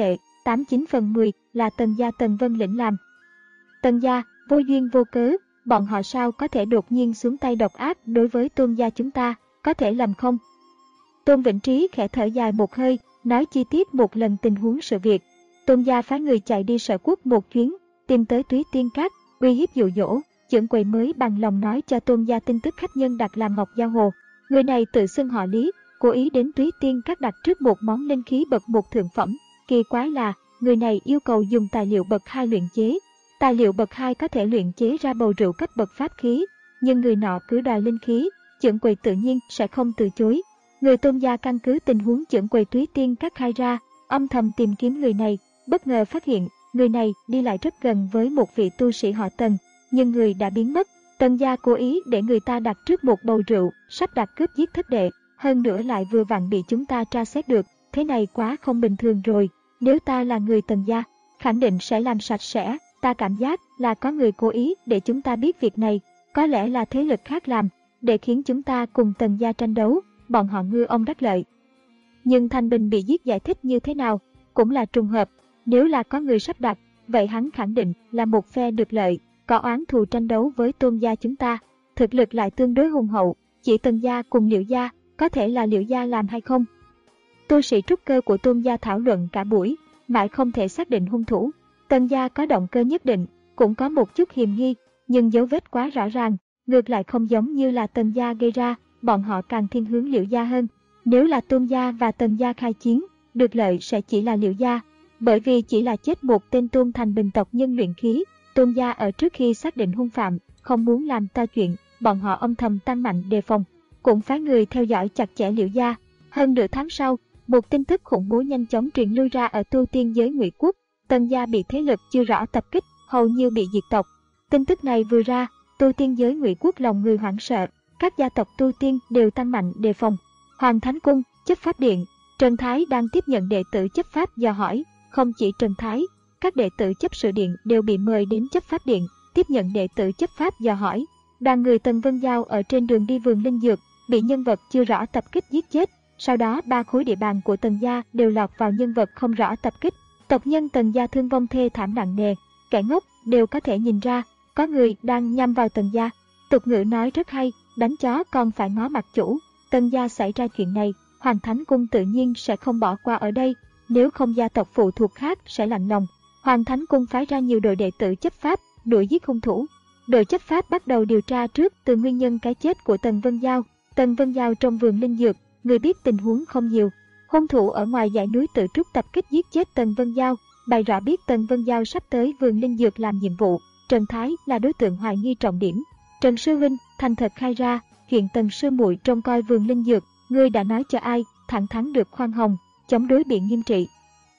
tám chín phần mười là Tần gia Tần Vân Lĩnh làm. Tần gia, vô duyên vô cớ, bọn họ sao có thể đột nhiên xuống tay độc ác đối với Tôn gia chúng ta, có thể làm không? Tôn Vĩnh Trí khẽ thở dài một hơi, nói chi tiết một lần tình huống sự việc. Tôn gia phái người chạy đi Sở Quốc một chuyến, tìm tới Túy Tiên Các, uy hiếp dụ dỗ, trưởng quầy mới bằng lòng nói cho Tôn gia tin tức khách nhân đặt làm Ngọc Giao Hồ. Người này tự xưng họ Lý, cố ý đến Túy Tiên Các đặt trước một món linh khí bậc một thượng phẩm. Kỳ quái là, người này yêu cầu dùng tài liệu bậc hai luyện chế. Tài liệu bậc hai có thể luyện chế ra bầu rượu cấp bậc pháp khí, nhưng người nọ cứ đòi linh khí, trưởng quầy tự nhiên sẽ không từ chối. Người Tôn gia căn cứ tình huống trưởng quầy Túy Tiên Các khai ra, âm thầm tìm kiếm người này, bất ngờ phát hiện người này đi lại rất gần với một vị tu sĩ họ Tần, nhưng người đã biến mất. Tần gia cố ý để người ta đặt trước một bầu rượu, sắp đặt cướp giết thất đệ, hơn nữa lại vừa vặn bị chúng ta tra xét được, thế này quá không bình thường rồi. Nếu ta là người Tần gia, khẳng định sẽ làm sạch sẽ. Ta cảm giác là có người cố ý để chúng ta biết việc này, có lẽ là thế lực khác làm, để khiến chúng ta cùng Tần gia tranh đấu, bọn họ ngư ông đắc lợi. Nhưng Thanh Bình bị giết giải thích như thế nào, cũng là trùng hợp, nếu là có người sắp đặt, vậy hắn khẳng định là một phe được lợi, có oán thù tranh đấu với Tôn gia chúng ta, thực lực lại tương đối hùng hậu, chỉ Tần gia cùng Liễu gia, có thể là Liễu gia làm hay không? Tu sĩ trúc cơ của Tôn gia thảo luận cả buổi, mãi không thể xác định hung thủ. Tần gia có động cơ nhất định, cũng có một chút hiềm nghi, nhưng dấu vết quá rõ ràng, ngược lại không giống như là Tần gia gây ra, bọn họ càng thiên hướng Liễu gia hơn. Nếu là Tôn gia và Tần gia khai chiến, được lợi sẽ chỉ là Liễu gia, bởi vì chỉ là chết một tên Tôn Thành Bình tộc nhân luyện khí. Tôn gia ở trước khi xác định hung phạm, không muốn làm to chuyện, bọn họ âm thầm tăng mạnh đề phòng, cũng phái người theo dõi chặt chẽ Liễu gia. Hơn nửa tháng sau, một tin tức khủng bố nhanh chóng truyền lưu ra ở tu tiên giới Ngụy Quốc. Tần gia bị thế lực chưa rõ tập kích, hầu như bị diệt tộc. Tin tức này vừa ra, tu tiên giới Ngụy Quốc lòng người hoảng sợ, các gia tộc tu tiên đều tăng mạnh đề phòng. Hoàng Thánh Cung, Chấp Pháp Điện, Trần Thái đang tiếp nhận đệ tử chấp pháp dò hỏi, không chỉ Trần Thái, các đệ tử chấp sự điện đều bị mời đến Chấp Pháp Điện, tiếp nhận đệ tử chấp pháp dò hỏi. Đoàn người Tần Vân Giao ở trên đường đi vườn linh dược, bị nhân vật chưa rõ tập kích giết chết, sau đó ba khối địa bàn của Tần gia đều lọt vào nhân vật không rõ tập kích. Tộc nhân Tần gia thương vong thê thảm nặng nề, kẻ ngốc đều có thể nhìn ra, có người đang nhắm vào Tần gia. Tục ngữ nói rất hay, đánh chó còn phải ngó mặt chủ. Tần gia xảy ra chuyện này, Hoàng Thánh Cung tự nhiên sẽ không bỏ qua ở đây, nếu không gia tộc phụ thuộc khác sẽ lạnh lòng. Hoàng Thánh Cung phái ra nhiều đội đệ tử chấp pháp, đuổi giết hung thủ. Đội chấp pháp bắt đầu điều tra trước từ nguyên nhân cái chết của Tần Vân Giao. Tần Vân Giao trong vườn linh dược, người biết tình huống không nhiều. Hung thủ ở ngoài dãy núi Tự Trúc tập kích giết chết Tần Vân Giao, bày rõ biết Tần Vân Giao sắp tới vườn linh dược làm nhiệm vụ. Trần Thái là đối tượng hoài nghi trọng điểm. Trần Sư Huynh thành thật khai ra, chuyện Tần Sư Muội trông coi vườn linh dược, ngươi đã nói cho ai? Thẳng thắn được khoan hồng, chống đối bị nghiêm trị.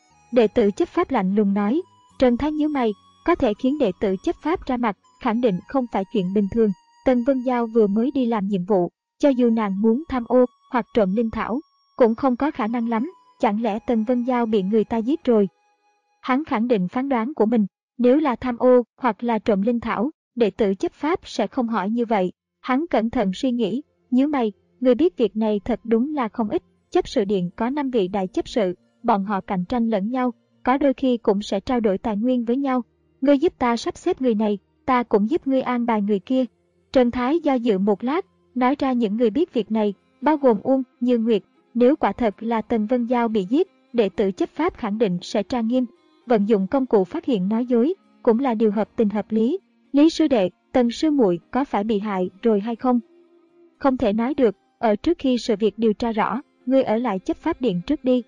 Đệ tử chấp pháp lạnh lùng nói. Trần Thái nhíu mày, có thể khiến đệ tử chấp pháp ra mặt, khẳng định không phải chuyện bình thường. Tần Vân Giao vừa mới đi làm nhiệm vụ, cho dù nàng muốn tham ô hoặc trộm linh thảo, cũng không có khả năng lắm, chẳng lẽ Tần Vân Giao bị người ta giết rồi? Hắn khẳng định phán đoán của mình, nếu là tham ô hoặc là trộm linh thảo, đệ tử chấp pháp sẽ không hỏi như vậy. Hắn cẩn thận suy nghĩ, nhíu mày, người biết việc này thật đúng là không ít. Chấp sự điện có năm vị đại chấp sự, bọn họ cạnh tranh lẫn nhau, có đôi khi cũng sẽ trao đổi tài nguyên với nhau. Ngươi giúp ta sắp xếp người này, ta cũng giúp ngươi an bài người kia. Trần Thái do dự một lát, nói ra những người biết việc này, bao gồm Uông, Như Nguyệt. Nếu quả thật là Tần Vân Giao bị giết, đệ tử chấp pháp khẳng định sẽ tra nghiêm. Vận dụng công cụ phát hiện nói dối, cũng là điều hợp tình hợp lý. Lý sư đệ, Tần sư muội có phải bị hại rồi hay không? Không thể nói được, ở trước khi sự việc điều tra rõ, ngươi ở lại chấp pháp điện trước đi.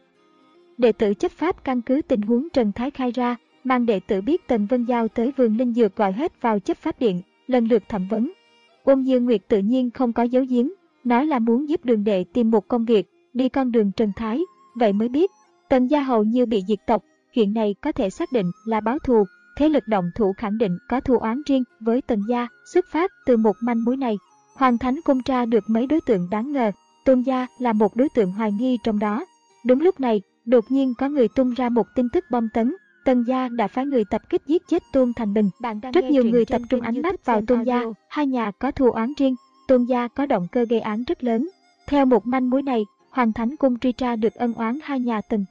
Đệ tử chấp pháp căn cứ tình huống Trần Thái khai ra, mang đệ tử biết Tần Vân Giao tới vườn linh dược gọi hết vào chấp pháp điện, lần lượt thẩm vấn. Uông Như Nguyệt tự nhiên không có giấu giếm, nói là muốn giúp đường đệ tìm một công việc, đi con đường Trần Thái, vậy mới biết Tần gia hầu như bị diệt tộc, chuyện này có thể xác định là báo thù, thế lực động thủ khẳng định có thù oán riêng với Tần gia, xuất phát từ một manh mối này. Hoàng Thánh Cung tra được mấy đối tượng đáng ngờ, Tôn gia là một đối tượng hoài nghi trong đó. Đúng lúc này, đột nhiên có người tung ra một tin tức bom tấn, Tần gia đã phái người tập kích giết chết Tôn Thành Bình. Rất nhiều người tập trung ánh mắt vào Tôn gia, hai nhà có thù oán riêng, Tôn gia có động cơ gây án rất lớn. Theo một manh mối này, Hoàng Thánh Cung truy tra được ân oán hai nhà Tần Tôn.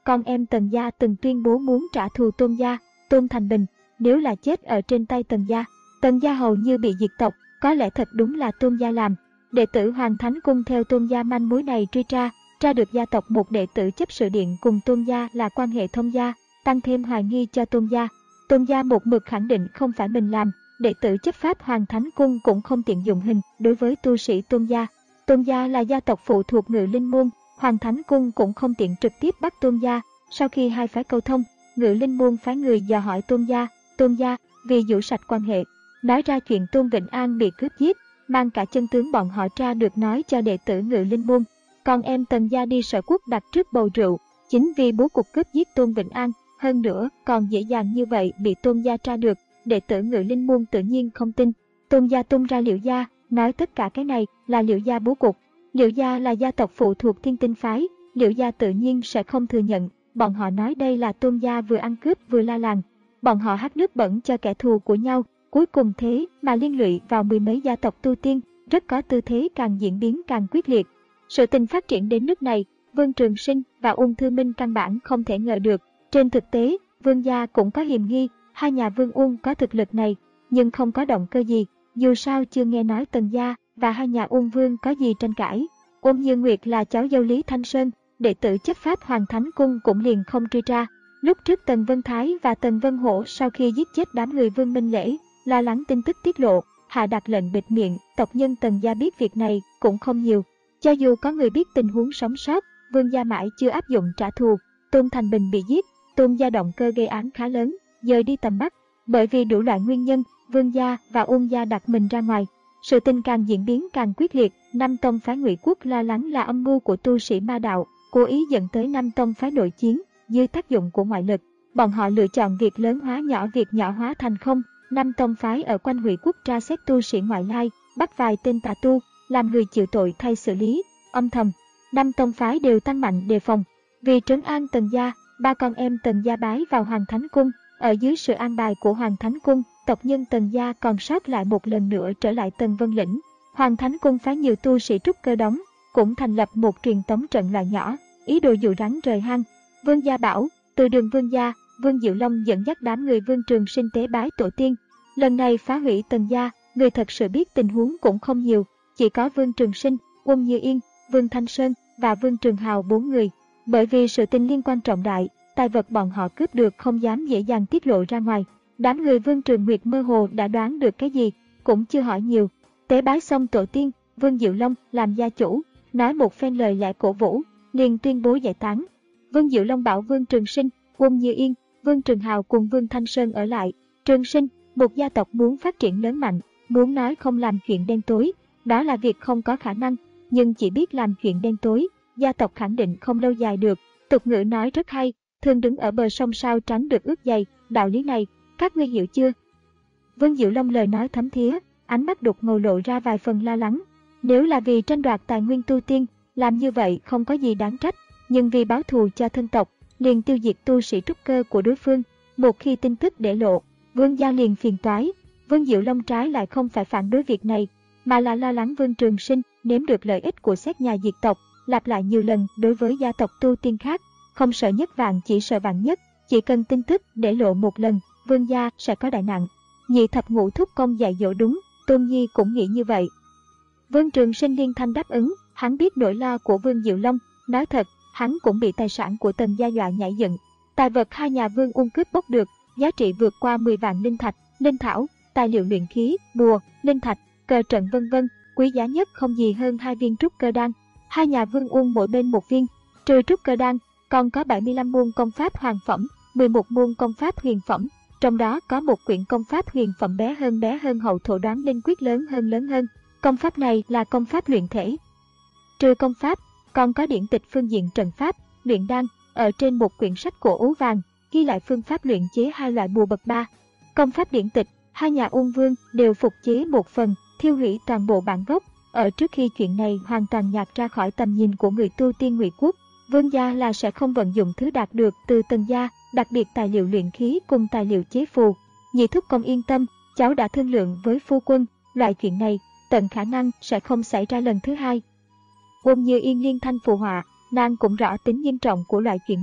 con em Tần gia từng tuyên bố muốn trả thù Tôn gia, Tôn Thành Bình, nếu là chết ở trên tay Tần gia. Tần gia hầu như bị diệt tộc, có lẽ thật đúng là Tôn gia làm. Đệ tử Hoàng Thánh Cung theo Tôn gia manh mối này truy tra, tra được gia tộc một đệ tử chấp sự điện cùng Tôn gia là quan hệ thông gia, tăng thêm hoài nghi cho Tôn gia. Tôn gia một mực khẳng định không phải mình làm, đệ tử chấp pháp Hoàng Thánh Cung cũng không tiện dụng hình đối với tu sĩ Tôn gia. Tôn gia là gia tộc phụ thuộc Ngự Linh Môn, Hoàng Thánh Cung cũng không tiện trực tiếp bắt Tôn gia. Sau khi hai phái câu thông, Ngự Linh Môn phái người dò hỏi Tôn gia, Tôn gia vì giữ sạch quan hệ, nói ra chuyện Tôn Vĩnh An bị cướp giết, mang cả chân tướng bọn họ tra được nói cho đệ tử Ngự Linh Môn. Con em Tần gia đi Sở Quốc đặt trước bầu rượu, chính vì bố cục cướp giết Tôn Vĩnh An, hơn nữa còn dễ dàng như vậy bị Tôn gia tra được, đệ tử Ngự Linh Môn tự nhiên không tin. Tôn gia tung ra Liễu gia, nói tất cả cái này là Liễu gia bố cục. Liễu gia là gia tộc phụ thuộc Thiên Tinh phái, Liễu gia tự nhiên sẽ không thừa nhận. Bọn họ nói đây là Tôn gia vừa ăn cướp vừa la làng. Bọn họ hắt nước bẩn cho kẻ thù của nhau, cuối cùng thế mà liên lụy vào mười mấy gia tộc tu tiên, rất có tư thế càng diễn biến càng quyết liệt. Sự tình phát triển đến nước này, Vương Trường Sinh và Ung Thư Minh căn bản không thể ngờ được. Trên thực tế, Vương gia cũng có hiềm nghi, hai nhà Vương Uông có thực lực này, nhưng không có động cơ gì, dù sao chưa nghe nói Tần gia và hai nhà Uông Vương có gì tranh cãi. Ôn Như Nguyệt là cháu dâu Lý Thanh Sơn, đệ tử chấp pháp Hoàng Thánh Cung cũng liền không truy tra. Lúc trước Tần Vân Thái và Tần Vân Hổ sau khi giết chết đám người Vương Minh Lễ, lo lắng tin tức tiết lộ, hạ đặt lệnh bịt miệng, tộc nhân Tần gia biết việc này cũng không nhiều. Cho dù có người biết tình huống sống sót, Vương gia mãi chưa áp dụng trả thù. Tôn Thành Bình bị giết, Tôn gia động cơ gây án khá lớn, dời đi tầm mắt. Bởi vì đủ loại nguyên nhân, Vương gia và Uông gia đặt mình ra ngoài. Sự tình càng diễn biến càng quyết liệt, Nam Tông phái Ngụy Quốc lo lắng là âm mưu của tu sĩ ma đạo, cố ý dẫn tới Nam Tông phái nội chiến. Dưới tác dụng của ngoại lực, bọn họ lựa chọn việc lớn hóa nhỏ, việc nhỏ hóa thành không. Nam Tông phái ở quanh Ngụy Quốc tra xét tu sĩ ngoại lai, bắt vài tên tà tu, làm người chịu tội thay xử lý. Âm thầm, Nam Tông phái đều tăng mạnh đề phòng. Vì trấn an Tần gia, ba con em Tần gia bái vào Hoàng Thánh Cung. Ở dưới sự an bài của Hoàng Thánh Cung, tộc nhân Tần gia còn sót lại một lần nữa trở lại Tần Vân Lĩnh. Hoàng Thánh Cung phái nhiều tu sĩ trúc cơ đóng, cũng thành lập một truyền tống trận loại nhỏ, ý đồ dụ rắn rời hang. Vương gia bảo, từ đường Vương gia, Vương Diệu Long dẫn dắt đám người Vương Trường Sinh tế bái tổ tiên. Lần này phá hủy Tần gia, người thật sự biết tình huống cũng không nhiều, chỉ có Vương Trường Sinh, Uông Như Yên, Vương Thanh Sơn và Vương Trường Hào bốn người. Bởi vì sự tình liên quan trọng đại, tài vật bọn họ cướp được không dám dễ dàng tiết lộ ra ngoài. Đám người Vương Trường Nguyệt mơ hồ đã đoán được cái gì, cũng chưa hỏi nhiều. Tế bái xong tổ tiên, Vương Diệu Long làm gia chủ, nói một phen lời lẽ cổ vũ, liền tuyên bố giải tán. Vương Diệu Long bảo Vương Trường Sinh, Uông Như Yên, Vương Trường Hào cùng Vương Thanh Sơn ở lại. Trường Sinh, một gia tộc muốn phát triển lớn mạnh, muốn nói không làm chuyện đen tối, đó là việc không có khả năng, nhưng chỉ biết làm chuyện đen tối, gia tộc khẳng định không lâu dài được. Tục ngữ nói rất hay, thường đứng ở bờ sông sao tránh được ướt dày, đạo lý này, các ngươi hiểu chưa? Vương Diệu Long lời nói thấm thía, ánh mắt đục ngầu lộ ra vài phần lo lắng. Nếu là vì tranh đoạt tài nguyên tu tiên, làm như vậy không có gì đáng trách, nhưng vì báo thù cho thân tộc, liền tiêu diệt tu sĩ trúc cơ của đối phương. Một khi tin tức để lộ, Vương gia liền phiền toái. Vương Diệu Long trái lại không phải phản đối việc này, mà là lo lắng Vương Trường Sinh nếm được lợi ích của xét nhà diệt tộc, lặp lại nhiều lần đối với gia tộc tu tiên khác. Không sợ nhất vạn chỉ sợ vạn nhất, chỉ cần tin tức để lộ một lần, Vương gia sẽ có đại nạn. Nhị thập ngũ thúc công dạy dỗ đúng, Tôn Nhi cũng nghĩ như vậy. Vương Trường Sinh liên thanh đáp ứng, hắn biết nỗi lo của Vương Diệu Long, nói thật, hắn cũng bị tài sản của Tần gia dọa nhảy dựng. Tài vật hai nhà Vương Uông cướp bóc được, giá trị vượt qua mười vạn linh thạch, linh thảo, tài liệu luyện khí, bùa, linh thạch, cờ trận vân vân, quý giá nhất không gì hơn hai viên trúc cơ đan. Hai nhà Vương Uông mỗi bên một viên, trừ trúc cơ đan, còn có bảy mươi lăm môn công pháp hoàng phẩm, mười một môn công pháp huyền phẩm, trong đó có một quyển công pháp huyền phẩm bé hơn bé hơn hậu thổ đoán linh quyết lớn hơn lớn hơn. Công pháp này là công pháp luyện thể. Trừ công pháp, còn có điển tịch phương diện trận pháp, luyện đan, ở trên một quyển sách cổ ố vàng, ghi lại phương pháp luyện chế hai loại bùa bậc ba. Công pháp điển tịch, hai nhà Ung Vương đều phục chế một phần, thiêu hủy toàn bộ bản gốc. Ở trước khi chuyện này hoàn toàn nhạt ra khỏi tầm nhìn của người tu tiên Ngụy Quốc, Vương gia là sẽ không vận dụng thứ đạt được từ Tần gia, đặc biệt tài liệu luyện khí cùng tài liệu chế phù. Nhị thúc công yên tâm, cháu đã thương lượng với phu quân, loại chuyện này tận khả năng sẽ không xảy ra lần thứ hai. Uông Như Yên liên thanh phụ họa, nàng cũng rõ tính nghiêm trọng của loại chuyện này.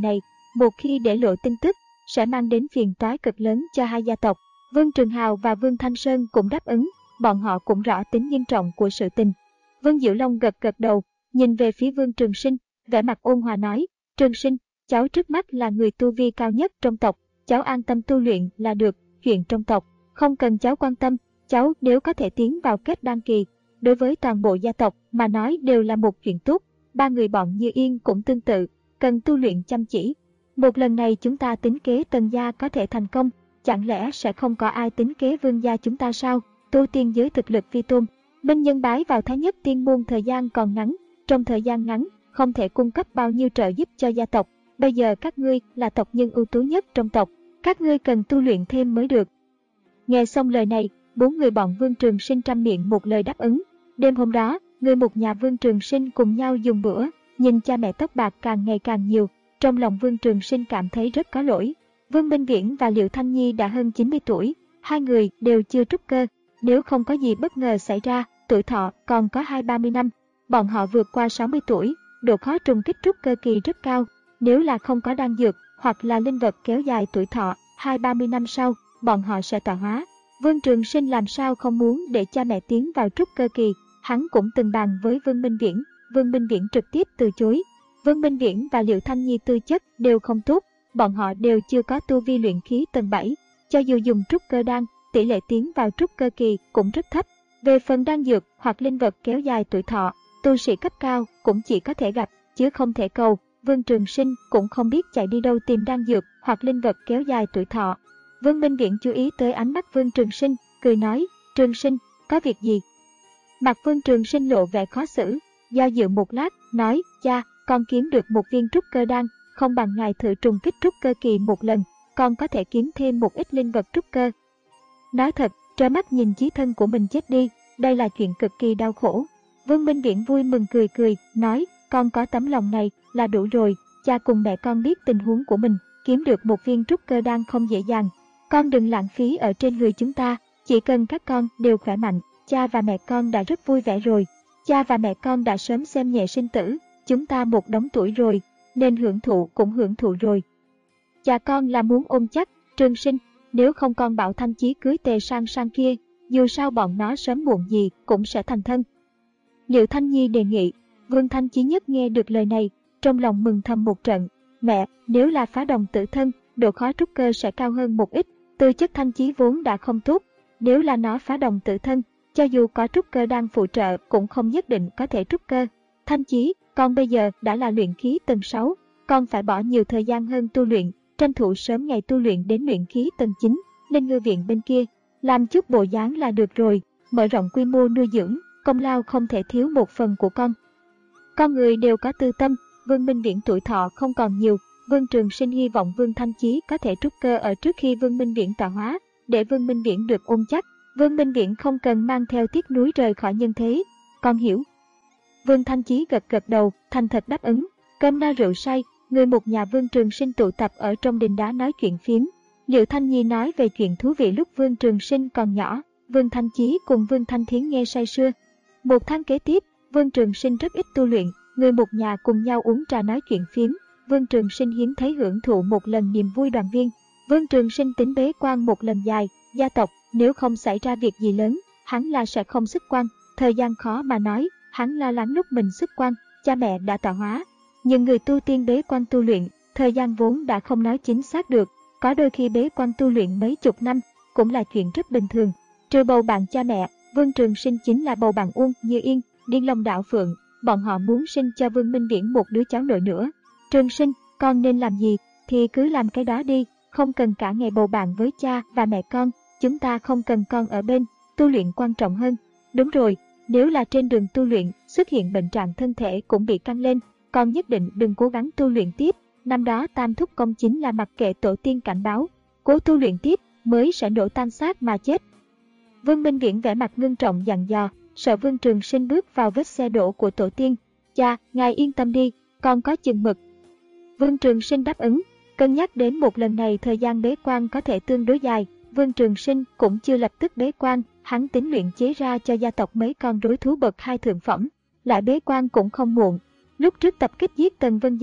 một khi để lộ tin tức, sẽ mang đến phiền toái cực lớn cho hai gia tộc. Vương Trường Hào và Vương Thanh Sơn cũng đáp ứng, bọn họ cũng rõ tính nghiêm trọng của sự tình. Vương Diệu Long gật gật đầu, nhìn về phía Vương Trường Sinh, vẻ mặt ôn hòa nói, Trường Sinh, cháu trước mắt là người tu vi cao nhất trong tộc, cháu an tâm tu luyện là được, chuyện trong tộc, không cần cháu quan tâm, cháu nếu có thể tiến vào kết đan kỳ, đối với toàn bộ gia tộc mà nói đều là một chuyện tốt. Ba người bọn Như Yên cũng tương tự, cần tu luyện chăm chỉ. Một lần này chúng ta tính kế Tần gia có thể thành công, chẳng lẽ sẽ không có ai tính kế Vương gia chúng ta sao? Tu tiên giới thực lực vi tôn, minh nhân bái vào Thái Nhất Tiên môn thời gian còn ngắn, trong thời gian ngắn không thể cung cấp bao nhiêu trợ giúp cho gia tộc. Bây giờ các ngươi là tộc nhân ưu tú nhất trong tộc, các ngươi cần tu luyện thêm mới được. Nghe xong lời này, bốn người bọn Vương Trường Sinh trăm miệng một lời đáp ứng. Đêm hôm đó, người một nhà Vương Trường Sinh cùng nhau dùng bữa, nhìn cha mẹ tóc bạc càng ngày càng nhiều, trong lòng Vương Trường Sinh cảm thấy rất có lỗi. Vương Minh Viễn và Liệu Thanh Nhi đã hơn chín mươi tuổi, hai người đều chưa trúc cơ, nếu không có gì bất ngờ xảy ra, tuổi thọ còn có hai ba mươi năm, bọn họ vượt qua sáu mươi tuổi, độ khó trùng kích trúc cơ kỳ rất cao, nếu là không có đan dược hoặc là linh vật kéo dài tuổi thọ, hai ba mươi năm sau, bọn họ sẽ tọa hóa. Vương Trường Sinh làm sao không muốn để cha mẹ tiến vào trúc cơ kỳ, hắn cũng từng bàn với Vương Minh Viễn, Vương Minh Viễn trực tiếp từ chối. Vương Minh Viễn và Liệu Thanh Nhi tư chất đều không tốt, bọn họ đều chưa có tu vi luyện khí tầng bảy, cho dù dùng trúc cơ đan, tỷ lệ tiến vào trúc cơ kỳ cũng rất thấp. Về phần đan dược hoặc linh vật kéo dài tuổi thọ, tu sĩ cấp cao cũng chỉ có thể gặp, chứ không thể cầu. Vương Trường Sinh cũng không biết chạy đi đâu tìm đan dược hoặc linh vật kéo dài tuổi thọ. Vương Minh Viễn chú ý tới ánh mắt Vương Trường Sinh, cười nói, Trường Sinh, có việc gì? Mặt Vương Trường Sinh lộ vẻ khó xử, do dự một lát, nói, cha, con kiếm được một viên trúc cơ đan, không bằng ngài thử trùng kích trúc cơ kỳ một lần, con có thể kiếm thêm một ít linh vật trúc cơ. Nói thật, trơ mắt nhìn chí thân của mình chết đi, đây là chuyện cực kỳ đau khổ. Vương Minh Viễn vui mừng cười cười, nói, con có tấm lòng này là đủ rồi, cha cùng mẹ con biết tình huống của mình, kiếm được một viên trúc cơ đan không dễ dàng. Con đừng lãng phí ở trên người chúng ta, chỉ cần các con đều khỏe mạnh, cha và mẹ con đã rất vui vẻ rồi. Cha và mẹ con đã sớm xem nhẹ sinh tử, chúng ta một đống tuổi rồi, nên hưởng thụ cũng hưởng thụ rồi. Cha con là muốn ôm chắc, Trường Sinh, nếu không con bảo Thanh Chí cưới Tề Sang Sang kia, dù sao bọn nó sớm muộn gì cũng sẽ thành thân. Liệu Thanh Nhi đề nghị. Vương Thanh Chí nhất nghe được lời này, trong lòng mừng thầm một trận. Mẹ, nếu là phá đồng tử thân, độ khó trúc cơ sẽ cao hơn một ít, tư chất Thanh Chí vốn đã không tốt. Nếu là nó phá đồng tử thân, cho dù có trúc cơ đang phụ trợ cũng không nhất định có thể trúc cơ. Thanh Chí, con bây giờ đã là luyện khí tầng sáu, con phải bỏ nhiều thời gian hơn tu luyện, tranh thủ sớm ngày tu luyện đến luyện khí tầng chín, lên ngư viện bên kia, làm chút bộ dáng là được rồi, mở rộng quy mô nuôi dưỡng, công lao không thể thiếu một phần của con. Con người đều có tư tâm, Vương Minh Viễn tuổi thọ không còn nhiều, Vương Trường Sinh hy vọng Vương Thanh Chí có thể trúc cơ ở trước khi Vương Minh Viễn tọa hóa, để Vương Minh Viễn được ôm chắc, Vương Minh Viễn không cần mang theo tiếc núi rời khỏi nhân thế. Con hiểu. Vương Thanh Chí gật gật đầu, thành thật đáp ứng. Cơm no rượu say, người một nhà Vương Trường Sinh tụ tập ở trong đình đá nói chuyện phiếm. Liệu Thanh Nhi nói về chuyện thú vị lúc Vương Trường Sinh còn nhỏ, Vương Thanh Chí cùng Vương Thanh Thiến nghe say sưa. Một tháng kế tiếp, Vương Trường Sinh rất ít tu luyện, người một nhà cùng nhau uống trà nói chuyện phiếm. Vương Trường Sinh hiếm thấy hưởng thụ một lần niềm vui đoàn viên. Vương Trường Sinh tính bế quan một lần dài, gia tộc nếu không xảy ra việc gì lớn, hắn là sẽ không xuất quan. Thời gian khó mà nói, hắn lo lắng lúc mình xuất quan, cha mẹ đã tọa hóa. Nhưng người tu tiên bế quan tu luyện, thời gian vốn đã không nói chính xác được, có đôi khi bế quan tu luyện mấy chục năm cũng là chuyện rất bình thường. Trừ bầu bạn cha mẹ, Vương Trường Sinh chính là bầu bạn Uông Như Yên, Điên Long Đạo Phượng, bọn họ muốn sinh cho Vương Minh Viễn một đứa cháu nội nữa. Trường Sinh, con nên làm gì thì cứ làm cái đó đi, không cần cả ngày bầu bạn với cha và mẹ con, chúng ta không cần con ở bên, tu luyện quan trọng hơn. Đúng rồi, nếu là trên đường tu luyện xuất hiện bệnh trạng thân thể cũng bị căng lên, con nhất định đừng cố gắng tu luyện tiếp. Năm đó Tam Thúc Công chính là mặc kệ tổ tiên cảnh báo, cố tu luyện tiếp mới sẽ nổ tan xác mà chết. Vương Minh Viễn vẻ mặt ngưng trọng dặn dò, sợ Vương Trường Sinh bước vào vết xe đổ của tổ tiên. Cha, ngài yên tâm đi, con có chừng mực. Vương Trường Sinh đáp ứng, cân nhắc đến một lần này thời gian bế quan có thể tương đối dài, Vương Trường Sinh cũng chưa lập tức bế quan, hắn tính luyện chế ra cho gia tộc mấy con rối thú bậc hai thượng phẩm, lại bế quan cũng không muộn. Lúc trước tập kích giết Tần Vân Giao,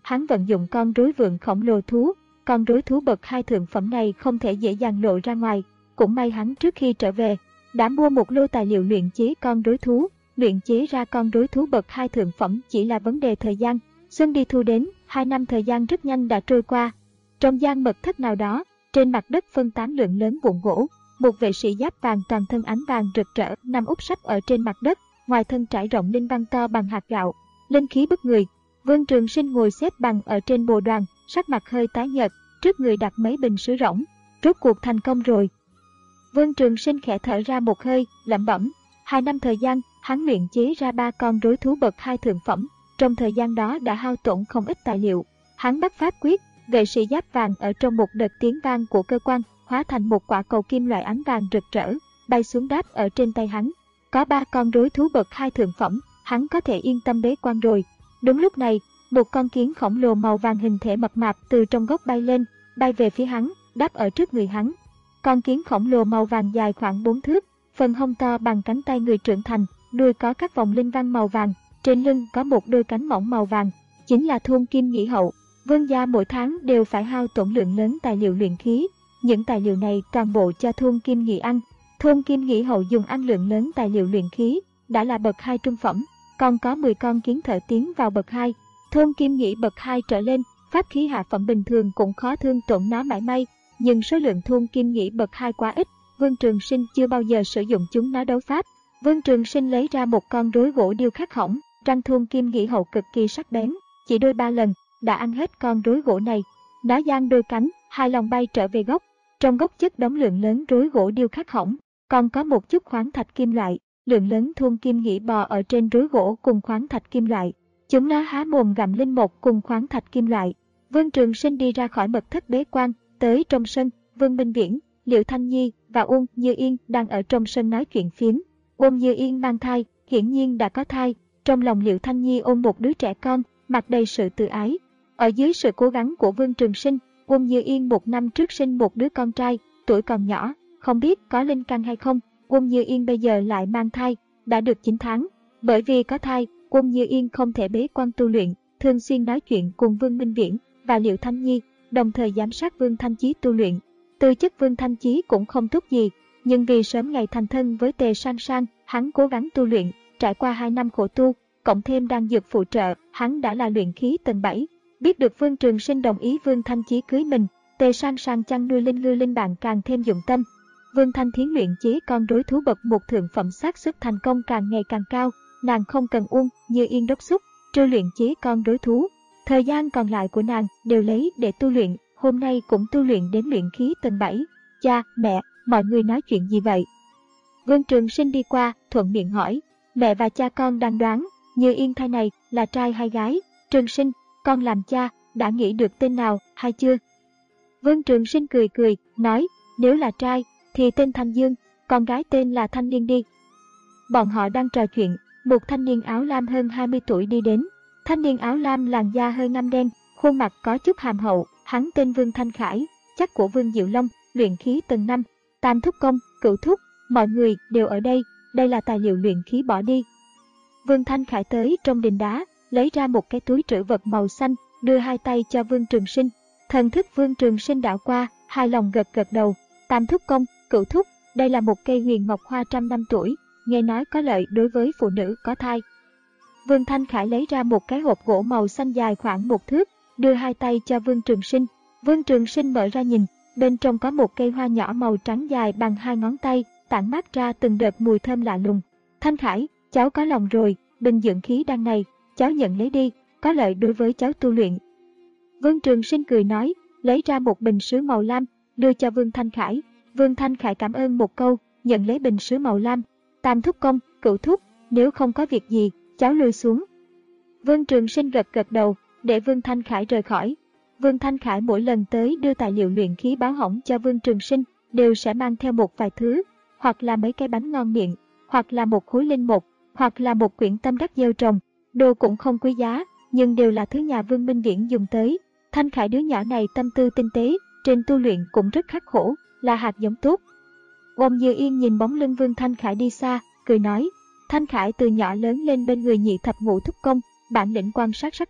hắn vận dụng con rối vượn khổng lồ thú. Con rối thú bậc hai thượng phẩm này không thể dễ dàng lộ ra ngoài. Cũng may hắn trước khi trở về, đã mua một lô tài liệu luyện chế con rối thú. Luyện chế ra con rối thú bậc hai thượng phẩm chỉ là vấn đề thời gian. Xuân đi thu đến, hai năm thời gian rất nhanh đã trôi qua. Trong gian mật thất nào đó, trên mặt đất phân tán lượng lớn vụn gỗ, một vệ sĩ giáp vàng toàn thân ánh vàng rực rỡ nằm úp sấp ở trên mặt đất, ngoài thân trải rộng linh văn to bằng hạt gạo, linh khí bức người. Vương Trường Sinh ngồi xếp bằng ở trên bồ đoàn, sắc mặt hơi tái nhợt, trước người đặt mấy bình sứ rỗng. Rốt cuộc thành công rồi. Vương Trường Sinh khẽ thở ra một hơi, lẩm bẩm. Hai năm thời gian, hắn luyện chế ra ba con rối thú bậc hai thượng phẩm. Trong thời gian đó đã hao tổn không ít tài liệu. Hắn bắt pháp quyết, vệ sĩ giáp vàng ở trong một đợt tiếng vang của cơ quan, hóa thành một quả cầu kim loại ánh vàng rực rỡ, bay xuống đáp ở trên tay hắn. Có ba con rối thú bậc hai thượng phẩm, hắn có thể yên tâm bế quan rồi. Đúng lúc này, một con kiến khổng lồ màu vàng hình thể mập mạp từ trong gốc bay lên, bay về phía hắn, đáp ở trước người hắn. Con kiến khổng lồ màu vàng dài khoảng bốn thước, phần hông to bằng cánh tay người trưởng thành, đuôi có các vòng linh văn màu vàng, trên lưng có một đôi cánh mỏng màu vàng, chính là Thôn Kim Nhĩ Hậu. Vương gia mỗi tháng đều phải hao tổn lượng lớn tài liệu luyện khí, những tài liệu này toàn bộ cho Thôn Kim Nhĩ ăn. Thôn Kim Nhĩ Hậu dùng ăn lượng lớn tài liệu luyện khí, đã là bậc hai trung phẩm, còn có mười con kiến thợ tiến vào bậc hai. Thôn Kim Nhĩ bậc hai trở lên, pháp khí hạ phẩm bình thường cũng khó thương tổn nó mảy may, nhưng số lượng Thôn Kim Nhĩ bậc hai quá ít, Vương Trường Sinh chưa bao giờ sử dụng chúng nó đấu pháp. Vương Trường Sinh lấy ra một con rối gỗ điêu khắc hỏng, răng Thôn Kim Nhĩ Hậu cực kỳ sắc bén, chỉ đôi ba lần đã ăn hết con rối gỗ này. Nó giang đôi cánh, hai lòng bay trở về gốc. Trong gốc chất đống lượng lớn rối gỗ điêu khắc hỏng, còn có một chút khoáng thạch kim loại. Lượng lớn Thôn Kim Nhĩ bò ở trên rối gỗ cùng khoáng thạch kim loại. Chúng nó há mồm gặm linh mục cùng khoáng thạch kim loại. Vương Trường Sinh đi ra khỏi mật thất bế quan, tới trong sân. Vương Minh Viễn, Liệu Thanh Nhi và Uông Như Yên đang ở trong sân nói chuyện phiếm. Uông Như Yên mang thai, hiển nhiên đã có thai. Trong lòng Liệu Thanh Nhi ôm một đứa trẻ con, mặt đầy sự tự ái. Ở dưới sự cố gắng của Vương Trường Sinh, Uông Như Yên một năm trước sinh một đứa con trai, tuổi còn nhỏ, không biết có linh căn hay không. Uông Như Yên bây giờ lại mang thai, đã được chín tháng. Bởi vì có thai, Uông Như Yên không thể bế quan tu luyện, thường xuyên nói chuyện cùng Vương Minh Viễn và Liệu Thanh Nhi, đồng thời giám sát Vương Thanh Chí tu luyện. Tư chất Vương Thanh Chí cũng không tốt gì, nhưng vì sớm ngày thành thân với Tề Sang Sang, hắn cố gắng tu luyện, trải qua hai năm khổ tu, cộng thêm đan dược phụ trợ, hắn đã là luyện khí tầng bảy. Biết được Vương Trường Sinh đồng ý Vương Thanh Chí cưới mình, Tề Sang Sang chăn nuôi linh ngư linh bạn càng thêm dụng tâm. Vương Thanh Thiến luyện chế con rối thú bậc một thượng phẩm xác suất thành công càng ngày càng cao, nàng không cần Uông Như Yên đốc thúc, trừ luyện chế con rối thú. Thời gian còn lại của nàng đều lấy để tu luyện, hôm nay cũng tu luyện đến luyện khí tầng bảy. Cha, mẹ, mọi người nói chuyện gì vậy? Vương Trường Sinh đi qua, thuận miệng hỏi. Mẹ và cha con đang đoán, Như Yên thai này là trai hay gái. Trường Sinh, con làm cha, đã nghĩ được tên nào hay chưa? Vương Trường Sinh cười cười, nói, nếu là trai, thì tên Thanh Dương, con gái tên là Thanh Niên đi. Bọn họ đang trò chuyện, một thanh niên áo lam hơn hai mươi tuổi đi đến. Thanh niên áo lam làn da hơi ngăm đen, khuôn mặt có chút hàm hậu, hắn tên Vương Thanh Khải, chắc của Vương Diệu Long, luyện khí tầng năm, Tam thúc công, Cửu thúc, mọi người đều ở đây, đây là tài liệu luyện khí bỏ đi. Vương Thanh Khải tới trong đình đá, lấy ra một cái túi trữ vật màu xanh, đưa hai tay cho Vương Trường Sinh. Thần thức Vương Trường Sinh đảo qua, hài lòng gật gật đầu. Tam thúc công, Cửu thúc, đây là một cây huyền ngọc hoa trăm năm tuổi, nghe nói có lợi đối với phụ nữ có thai. Vương Thanh Khải lấy ra một cái hộp gỗ màu xanh dài khoảng một thước, đưa hai tay cho Vương Trường Sinh. Vương Trường Sinh mở ra nhìn, bên trong có một cây hoa nhỏ màu trắng dài bằng hai ngón tay, tản mát ra từng đợt mùi thơm lạ lùng. Thanh Khải, cháu có lòng rồi, bình dưỡng khí đan này, cháu nhận lấy đi, có lợi đối với cháu tu luyện. Vương Trường Sinh cười nói, lấy ra một bình sứ màu lam, đưa cho Vương Thanh Khải. Vương Thanh Khải cảm ơn một câu, nhận lấy bình sứ màu lam. Tam thúc công, Cửu thúc, nếu không có việc gì, cháu lui xuống. Vương Trường Sinh gật gật đầu, để Vương Thanh Khải rời khỏi. Vương Thanh Khải mỗi lần tới đưa tài liệu luyện khí báo hỏng cho Vương Trường Sinh, đều sẽ mang theo một vài thứ, hoặc là mấy cái bánh ngon miệng, hoặc là một khối linh mục, hoặc là một quyển tâm đắc gieo trồng. Đồ cũng không quý giá, nhưng đều là thứ nhà Vương Minh Viễn dùng tới. Thanh Khải đứa nhỏ này tâm tư tinh tế, trên tu luyện cũng rất khắc khổ, là hạt giống tốt. Uông Như Yên nhìn bóng lưng Vương Thanh Khải đi xa, cười nói, Thanh Khải từ nhỏ lớn lên bên người nhị thập ngũ thúc công, bản lĩnh quan sát sắc mặt,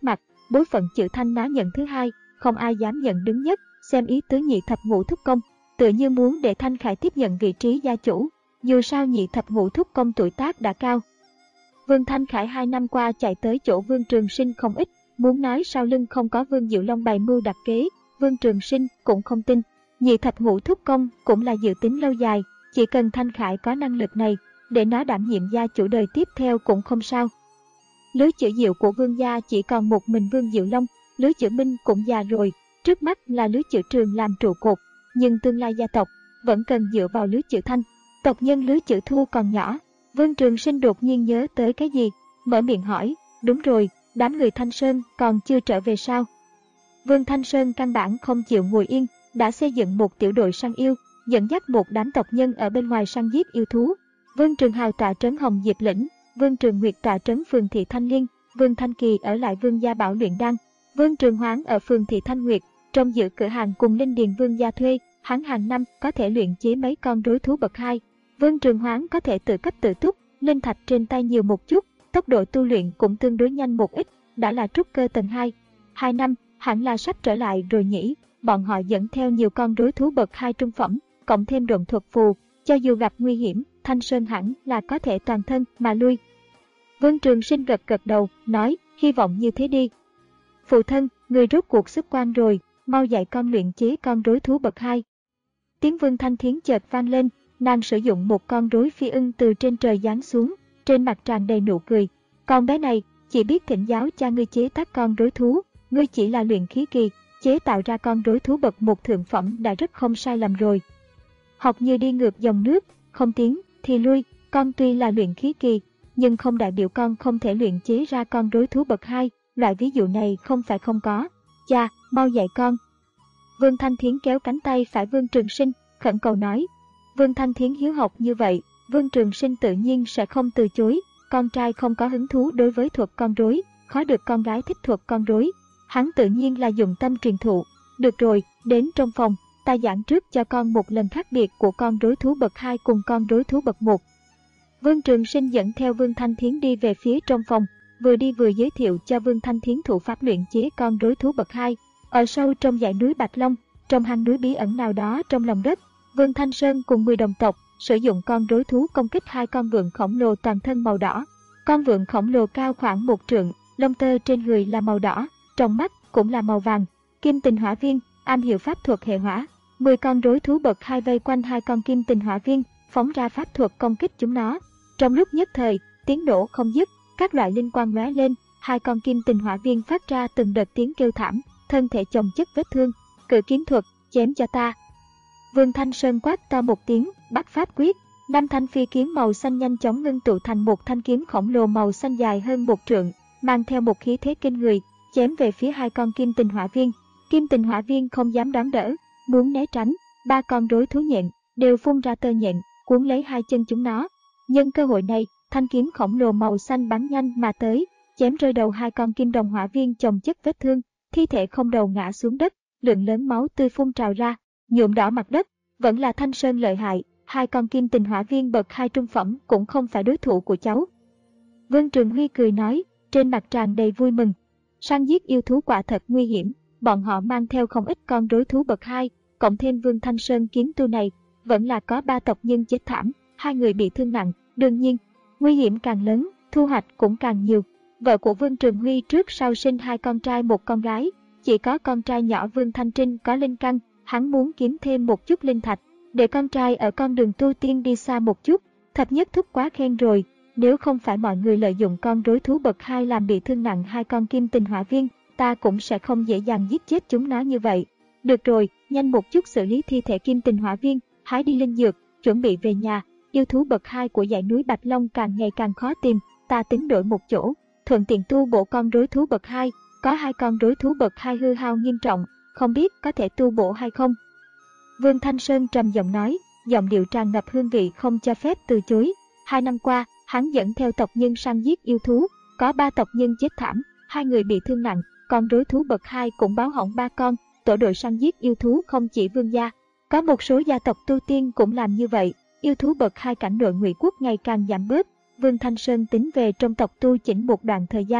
bối phận chữ Thanh ná nhận thứ hai, không ai dám nhận đứng nhất, xem ý tứ nhị thập ngũ thúc công, tựa như muốn để Thanh Khải tiếp nhận vị trí gia chủ, dù sao nhị thập ngũ thúc công tuổi tác đã cao. Vương Thanh Khải hai năm qua chạy tới chỗ Vương Trường Sinh không ít, muốn nói sau lưng không có Vương Diệu Long bày mưu đặt kế, Vương Trường Sinh cũng không tin. Nhị thập ngũ thúc công cũng là dự tính lâu dài, chỉ cần Thanh Khải có năng lực này, để nó đảm nhiệm gia chủ đời tiếp theo cũng không sao. Lứa chữ Diệu của Vương gia chỉ còn một mình Vương Diệu Long, lứa chữ Minh cũng già rồi, trước mắt là lứa chữ Trường làm trụ cột, nhưng tương lai gia tộc vẫn cần dựa vào lứa chữ Thanh. Tộc nhân lứa chữ Thu còn nhỏ. Vương Trường Sinh đột nhiên nhớ tới cái gì, mở miệng hỏi, đúng rồi, đám người Thanh Sơn còn chưa trở về sao? Vương Thanh Sơn căn bản không chịu ngồi yên, đã xây dựng một tiểu đội săn yêu, dẫn dắt một đám tộc nhân ở bên ngoài săn giết yêu thú. Vương Trường Hào tọa trấn Hồng Diệp Lĩnh, Vương Trường Nguyệt tọa trấn phường Thị Thanh Liên, Vương Thanh Kỳ ở lại Vương gia Bảo luyện đan, Vương Trường Hoáng ở phường Thị Thanh Nguyệt, trong giữ cửa hàng cùng Linh Điền Vương gia thuê, hắn hàng năm có thể luyện chế mấy con rối thú bậc hai. Vương Trường Hoáng có thể tự cấp tự túc, linh thạch trên tay nhiều một chút, tốc độ tu luyện cũng tương đối nhanh một ít, đã là trúc cơ tầng hai. Hai năm, hẳn là sắp trở lại rồi nhỉ. Bọn họ dẫn theo nhiều con rối thú bậc hai trung phẩm, cộng thêm độn thuật phù, cho dù gặp nguy hiểm, Thanh Sơn hẳn là có thể toàn thân mà lui. Vương Trường Sinh gật gật đầu, nói, hy vọng như thế đi. Phụ thân, người rốt cuộc xuất quan rồi, mau dạy con luyện chế con rối thú bậc hai. Tiếng Vương Thanh Thiến chợt vang lên, nàng sử dụng một con rối phi ưng từ trên trời giáng xuống, trên mặt tràn đầy nụ cười. Con bé này, chỉ biết thỉnh giáo cha ngươi chế tác con rối thú, ngươi chỉ là luyện khí kỳ, chế tạo ra con rối thú bậc một thượng phẩm đã rất không sai lầm rồi. Học như đi ngược dòng nước, không tiến thì lui, con tuy là luyện khí kỳ, nhưng không đại biểu con không thể luyện chế ra con rối thú bậc hai, loại ví dụ này không phải không có. Cha, mau dạy con. Vương Thanh Thiến kéo cánh tay phải Vương Trường Sinh, khẩn cầu nói. Vương Thanh Thiến hiếu học như vậy, Vương Trường Sinh tự nhiên sẽ không từ chối, con trai không có hứng thú đối với thuật con rối, khó được con gái thích thuật con rối. Hắn tự nhiên là dùng tâm truyền thụ. Được rồi, đến trong phòng, ta giảng trước cho con một lần khác biệt của con rối thú bậc hai cùng con rối thú bậc một. Vương Trường Sinh dẫn theo Vương Thanh Thiến đi về phía trong phòng, vừa đi vừa giới thiệu cho Vương Thanh Thiến thủ pháp luyện chế con rối thú bậc hai. Ở sâu trong dãy núi Bạch Long, trong hang núi bí ẩn nào đó trong lòng đất, Vương Thanh Sơn cùng mười đồng tộc sử dụng con rối thú công kích hai con vượn khổng lồ toàn thân màu đỏ. Con vượn khổng lồ cao khoảng một trượng, lông tơ trên người là màu đỏ, trong mắt cũng là màu vàng. Kim Tình Hỏa Viên, am hiểu pháp thuật hệ hỏa. mười con rối thú bậc hai vây quanh hai con Kim Tình Hỏa Viên, phóng ra pháp thuật công kích chúng nó. Trong lúc nhất thời, tiếng nổ không dứt, các loại linh quang lóe lên, hai con Kim Tình Hỏa Viên phát ra từng đợt tiếng kêu thảm, thân thể chồng chất vết thương. Cự kiếm thuật, chém cho ta. Vương Thanh Sơn quát to một tiếng, bắt pháp quyết, năm thanh phi kiếm màu xanh nhanh chóng ngưng tụ thành một thanh kiếm khổng lồ màu xanh dài hơn một trượng, mang theo một khí thế kinh người, chém về phía hai con Kim Tình Hỏa Viên. Kim Tình Hỏa Viên không dám đón đỡ, muốn né tránh, ba con rối thú nhện đều phun ra tơ nhện, cuốn lấy hai chân chúng nó. Nhân cơ hội này, thanh kiếm khổng lồ màu xanh bắn nhanh mà tới, chém rơi đầu hai con Kim Đồng Hỏa Viên chồng chất vết thương, thi thể không đầu ngã xuống đất, lượng lớn máu tươi phun trào ra, nhuộm đỏ mặt đất. Vẫn là Thanh Sơn lợi hại, hai con Kim Tình Hỏa Viên bậc hai trung phẩm cũng không phải đối thủ của cháu. Vương Trường Huy cười nói, trên mặt tràn đầy vui mừng. Săn giết yêu thú quả thật nguy hiểm, bọn họ mang theo không ít con rối thú bậc hai, cộng thêm Vương Thanh Sơn kiếm tu này, vẫn là có ba tộc nhân chết thảm, hai người bị thương nặng. Đương nhiên, nguy hiểm càng lớn, thu hoạch cũng càng nhiều. Vợ của Vương Trường Huy trước sau sinh hai con trai một con gái, chỉ có con trai nhỏ Vương Thanh Trinh có linh căn, hắn muốn kiếm thêm một chút linh thạch, để con trai ở con đường tu tiên đi xa một chút. Thập nhất thúc quá khen rồi, nếu không phải mọi người lợi dụng con rối thú bậc hai làm bị thương nặng hai con Kim Tình Hỏa Viên, ta cũng sẽ không dễ dàng giết chết chúng nó như vậy. Được rồi, nhanh một chút xử lý thi thể Kim Tình Hỏa Viên, hái đi linh dược, chuẩn bị về nhà. Yêu thú bậc hai của dãy núi Bạch Long càng ngày càng khó tìm, ta tính đổi một chỗ, thuận tiện tu bổ con rối thú bậc hai. Có hai con rối thú bậc hai hư hao nghiêm trọng, không biết có thể tu bổ hay không. Vương Thanh Sơn trầm giọng nói, giọng điệu tràn ngập hương vị không cho phép từ chối. Hai năm qua, hắn dẫn theo tộc nhân săn giết yêu thú, có ba tộc nhân chết thảm, hai người bị thương nặng, con rối thú bậc hai cũng báo hỏng ba con. Tổ đội săn giết yêu thú không chỉ Vương gia, có một số gia tộc tu tiên cũng làm như vậy. Yêu thú bậc hai cảnh nội Ngụy quốc ngày càng giảm bớt. Vương Thanh Sơn tính về trong tộc tu chỉnh một đoạn thời gian.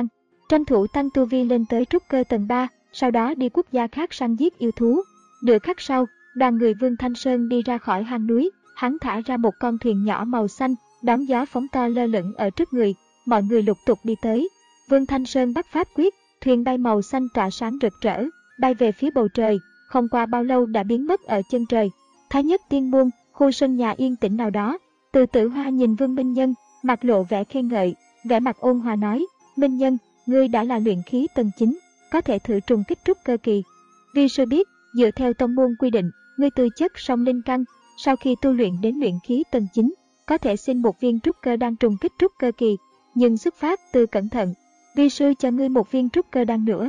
tranh thủ tăng tu vi lên tới trúc cơ tầng ba, sau đó đi quốc gia khác săn giết yêu thú. Nửa khắc sau, đoàn người Vương Thanh Sơn đi ra khỏi hang núi, hắn thả ra một con thuyền nhỏ màu xanh, đón gió phóng to lơ lửng ở trước người, mọi người lục tục đi tới. Vương Thanh Sơn bắt pháp quyết, thuyền bay màu xanh tỏa sáng rực rỡ, bay về phía bầu trời, không qua bao lâu đã biến mất ở chân trời. Thái Nhất Tiên Môn, khu sân nhà yên tĩnh nào đó, Từ Tử Hoa nhìn Vương Minh Nhân, mặt lộ vẻ khen ngợi, vẻ mặt ôn hòa nói: Minh Nhân, ngươi đã là luyện khí tầng chín, có thể thử trùng kích trúc cơ kỳ. Vi sư biết, dựa theo tông môn quy định, ngươi tư chất song linh căn, sau khi tu luyện đến luyện khí tầng chín, có thể xin một viên trúc cơ đan trùng kích trúc cơ kỳ, nhưng xuất phát từ cẩn thận, vi sư cho ngươi một viên trúc cơ đan nữa.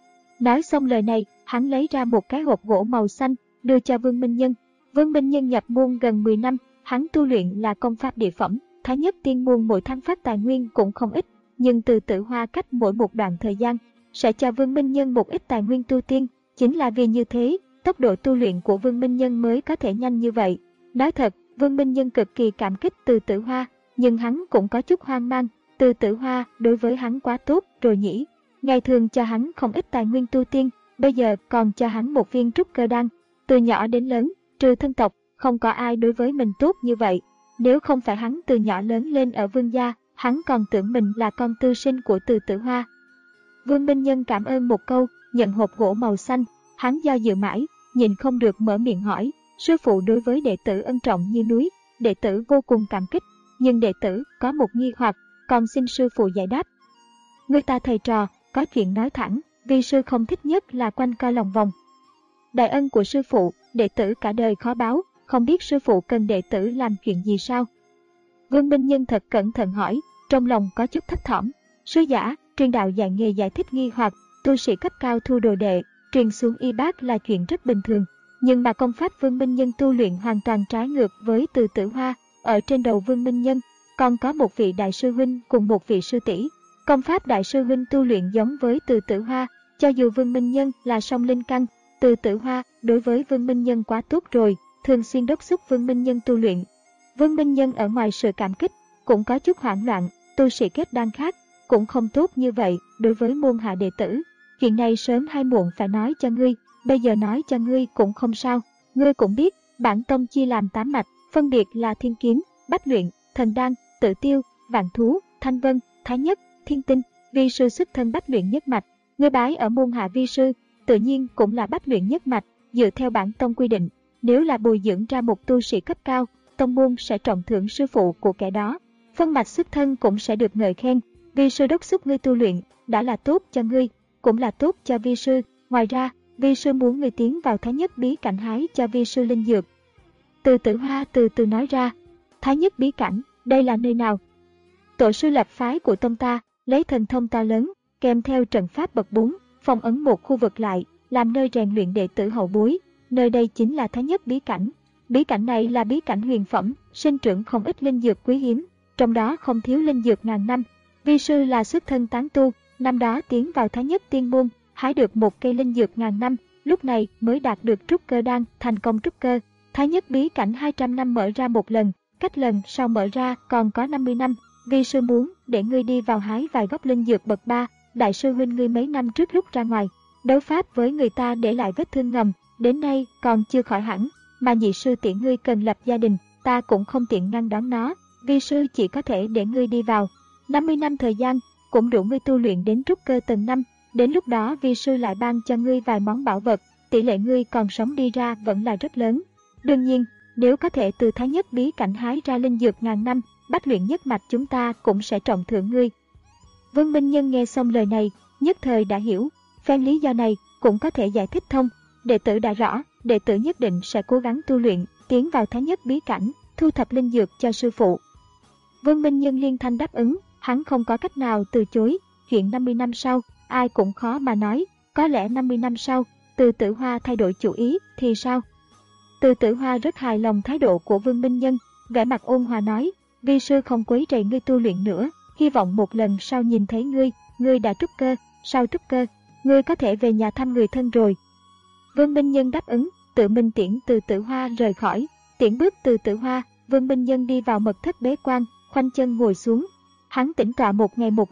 Nói xong lời này, hắn lấy ra một cái hộp gỗ màu xanh, đưa cho Vương Minh Nhân. Vương Minh Nhân nhập môn gần mười năm, hắn tu luyện là công pháp địa phẩm, Thái Nhất Tiên Môn mỗi tháng phát tài nguyên cũng không ít, nhưng Từ Tử Hoa cách mỗi một đoạn thời gian sẽ cho Vương Minh Nhân một ít tài nguyên tu tiên, chính là vì như thế, tốc độ tu luyện của Vương Minh Nhân mới có thể nhanh như vậy. Nói thật, Vương Minh Nhân cực kỳ cảm kích Từ Tử Hoa, nhưng hắn cũng có chút hoang mang, Từ Tử Hoa đối với hắn quá tốt rồi nhỉ. Ngày thường cho hắn không ít tài nguyên tu tiên, bây giờ còn cho hắn một viên trúc cơ đan. Từ nhỏ đến lớn, trừ thân tộc, không có ai đối với mình tốt như vậy. Nếu không phải hắn từ nhỏ lớn lên ở Vương gia, hắn còn tưởng mình là con tư sinh của Từ Tử Hoa. Vương Minh Nhân cảm ơn một câu, nhận hộp gỗ màu xanh, hắn do dự mãi, nhìn không được mở miệng hỏi: sư phụ đối với đệ tử ân trọng như núi, đệ tử vô cùng cảm kích, nhưng đệ tử có một nghi hoặc, còn xin sư phụ giải đáp. Người ta thầy trò, có chuyện nói thẳng, vì sư không thích nhất là quanh co lòng vòng. Đại ân của sư phụ, đệ tử cả đời khó báo, không biết sư phụ cần đệ tử làm chuyện gì sao? Vương Minh Nhân thật cẩn thận hỏi, trong lòng có chút thấp thỏm. Sư giả, truyền đạo dạy nghề giải thích nghi hoặc, tu sĩ cấp cao thu đồ đệ, truyền xuống y bác là chuyện rất bình thường. Nhưng mà công pháp Vương Minh Nhân tu luyện hoàn toàn trái ngược với Từ Tử Hoa. Ở trên đầu Vương Minh Nhân, còn có một vị đại sư huynh cùng một vị sư tỷ. Công pháp đại sư huynh tu luyện giống với Từ Tử Hoa, cho dù Vương Minh Nhân là song linh căn, Từ Tử Hoa đối với Vương Minh Nhân quá tốt rồi, thường xuyên đốc thúc Vương Minh Nhân tu luyện. Vương Minh Nhân ở ngoài sự cảm kích, cũng có chút hoảng loạn, tu sĩ kết đan khác cũng không tốt như vậy đối với môn hạ đệ tử. Chuyện này sớm hay muộn phải nói cho ngươi, bây giờ nói cho ngươi cũng không sao. Ngươi cũng biết, bản tông chia làm tám mạch, phân biệt là Thiên Kiếm, Bách Luyện, Thần Đan, Tự Tiêu, Vạn Thú, Thanh Vân, Thái Nhất, Thiên Tinh. Vi sư xuất thân Bách Luyện nhất mạch, ngươi bái ở môn hạ vi sư, tự nhiên cũng là Bách Luyện nhất mạch. Dựa theo bản tông quy định, nếu là bồi dưỡng ra một tu sĩ cấp cao, tông môn sẽ trọng thưởng sư phụ của kẻ đó, phân mạch xuất thân cũng sẽ được ngợi khen. Vi sư đốc thúc ngươi tu luyện, đã là tốt cho ngươi, cũng là tốt cho vi sư. Ngoài ra, vi sư muốn ngươi tiến vào Thái Nhất bí cảnh hái cho vi sư linh dược. Từ Tử Hoa từ từ nói ra, Thái Nhất bí cảnh, đây là nơi nào? Tổ sư lập phái của tông ta, lấy thần thông to lớn, kèm theo trận pháp bậc bốn, phong ấn một khu vực lại, làm nơi rèn luyện đệ tử hậu bối. Nơi đây chính là Thái Nhất bí cảnh. Bí cảnh này là bí cảnh huyền phẩm, sinh trưởng không ít linh dược quý hiếm, trong đó không thiếu linh dược ngàn năm. Vi sư là xuất thân tán tu, năm đó tiến vào Thái Nhất Tiên Môn, hái được một cây linh dược ngàn năm, lúc này mới đạt được trúc cơ đan, thành công trúc cơ. Thái Nhất bí cảnh hai trăm năm mở ra một lần, cách lần sau mở ra còn có năm mươi năm. Vi sư muốn để ngươi đi vào hái vài gốc linh dược bậc ba, đại sư huynh ngươi mấy năm trước lúc ra ngoài đấu pháp với người ta để lại vết thương ngầm, đến nay còn chưa khỏi hẳn, mà nhị sư tỷ ngươi cần lập gia đình, ta cũng không tiện ngăn đón nó, vi sư chỉ có thể để ngươi đi vào. năm mươi năm thời gian, cũng đủ ngươi tu luyện đến trúc cơ tầng năm, đến lúc đó vi sư lại ban cho ngươi vài món bảo vật, tỷ lệ ngươi còn sống đi ra vẫn là rất lớn. Đương nhiên, nếu có thể từ Thái Nhất bí cảnh hái ra linh dược ngàn năm, Bách Luyện nhất mạch chúng ta cũng sẽ trọng thưởng ngươi. Vương Minh Nhân nghe xong lời này, nhất thời đã hiểu, phen lý do này cũng có thể giải thích thông. Đệ tử đã rõ, đệ tử nhất định sẽ cố gắng tu luyện, tiến vào Thái Nhất bí cảnh, thu thập linh dược cho sư phụ. Vương Minh Nhân liên thanh đáp ứng, hắn không có cách nào từ chối. Chuyện năm mươi năm sau, ai cũng khó mà nói, có lẽ năm mươi năm sau, Từ Tử Hoa thay đổi chủ ý thì sao? Từ Tử Hoa rất hài lòng thái độ của Vương Minh Nhân, vẻ mặt ôn hòa nói, vi sư không quấy rầy ngươi tu luyện nữa, hy vọng một lần sau nhìn thấy ngươi, ngươi đã trúc cơ, sau trúc cơ, ngươi có thể về nhà thăm người thân rồi. Vương Minh Nhân đáp ứng, tự mình tiễn Từ Tử Hoa rời khỏi. Tiễn bước Từ Tử Hoa, Vương Minh Nhân đi vào mật thất bế quan, khoanh chân ngồi xuống. Hắn tĩnh tọa một ngày một đêm,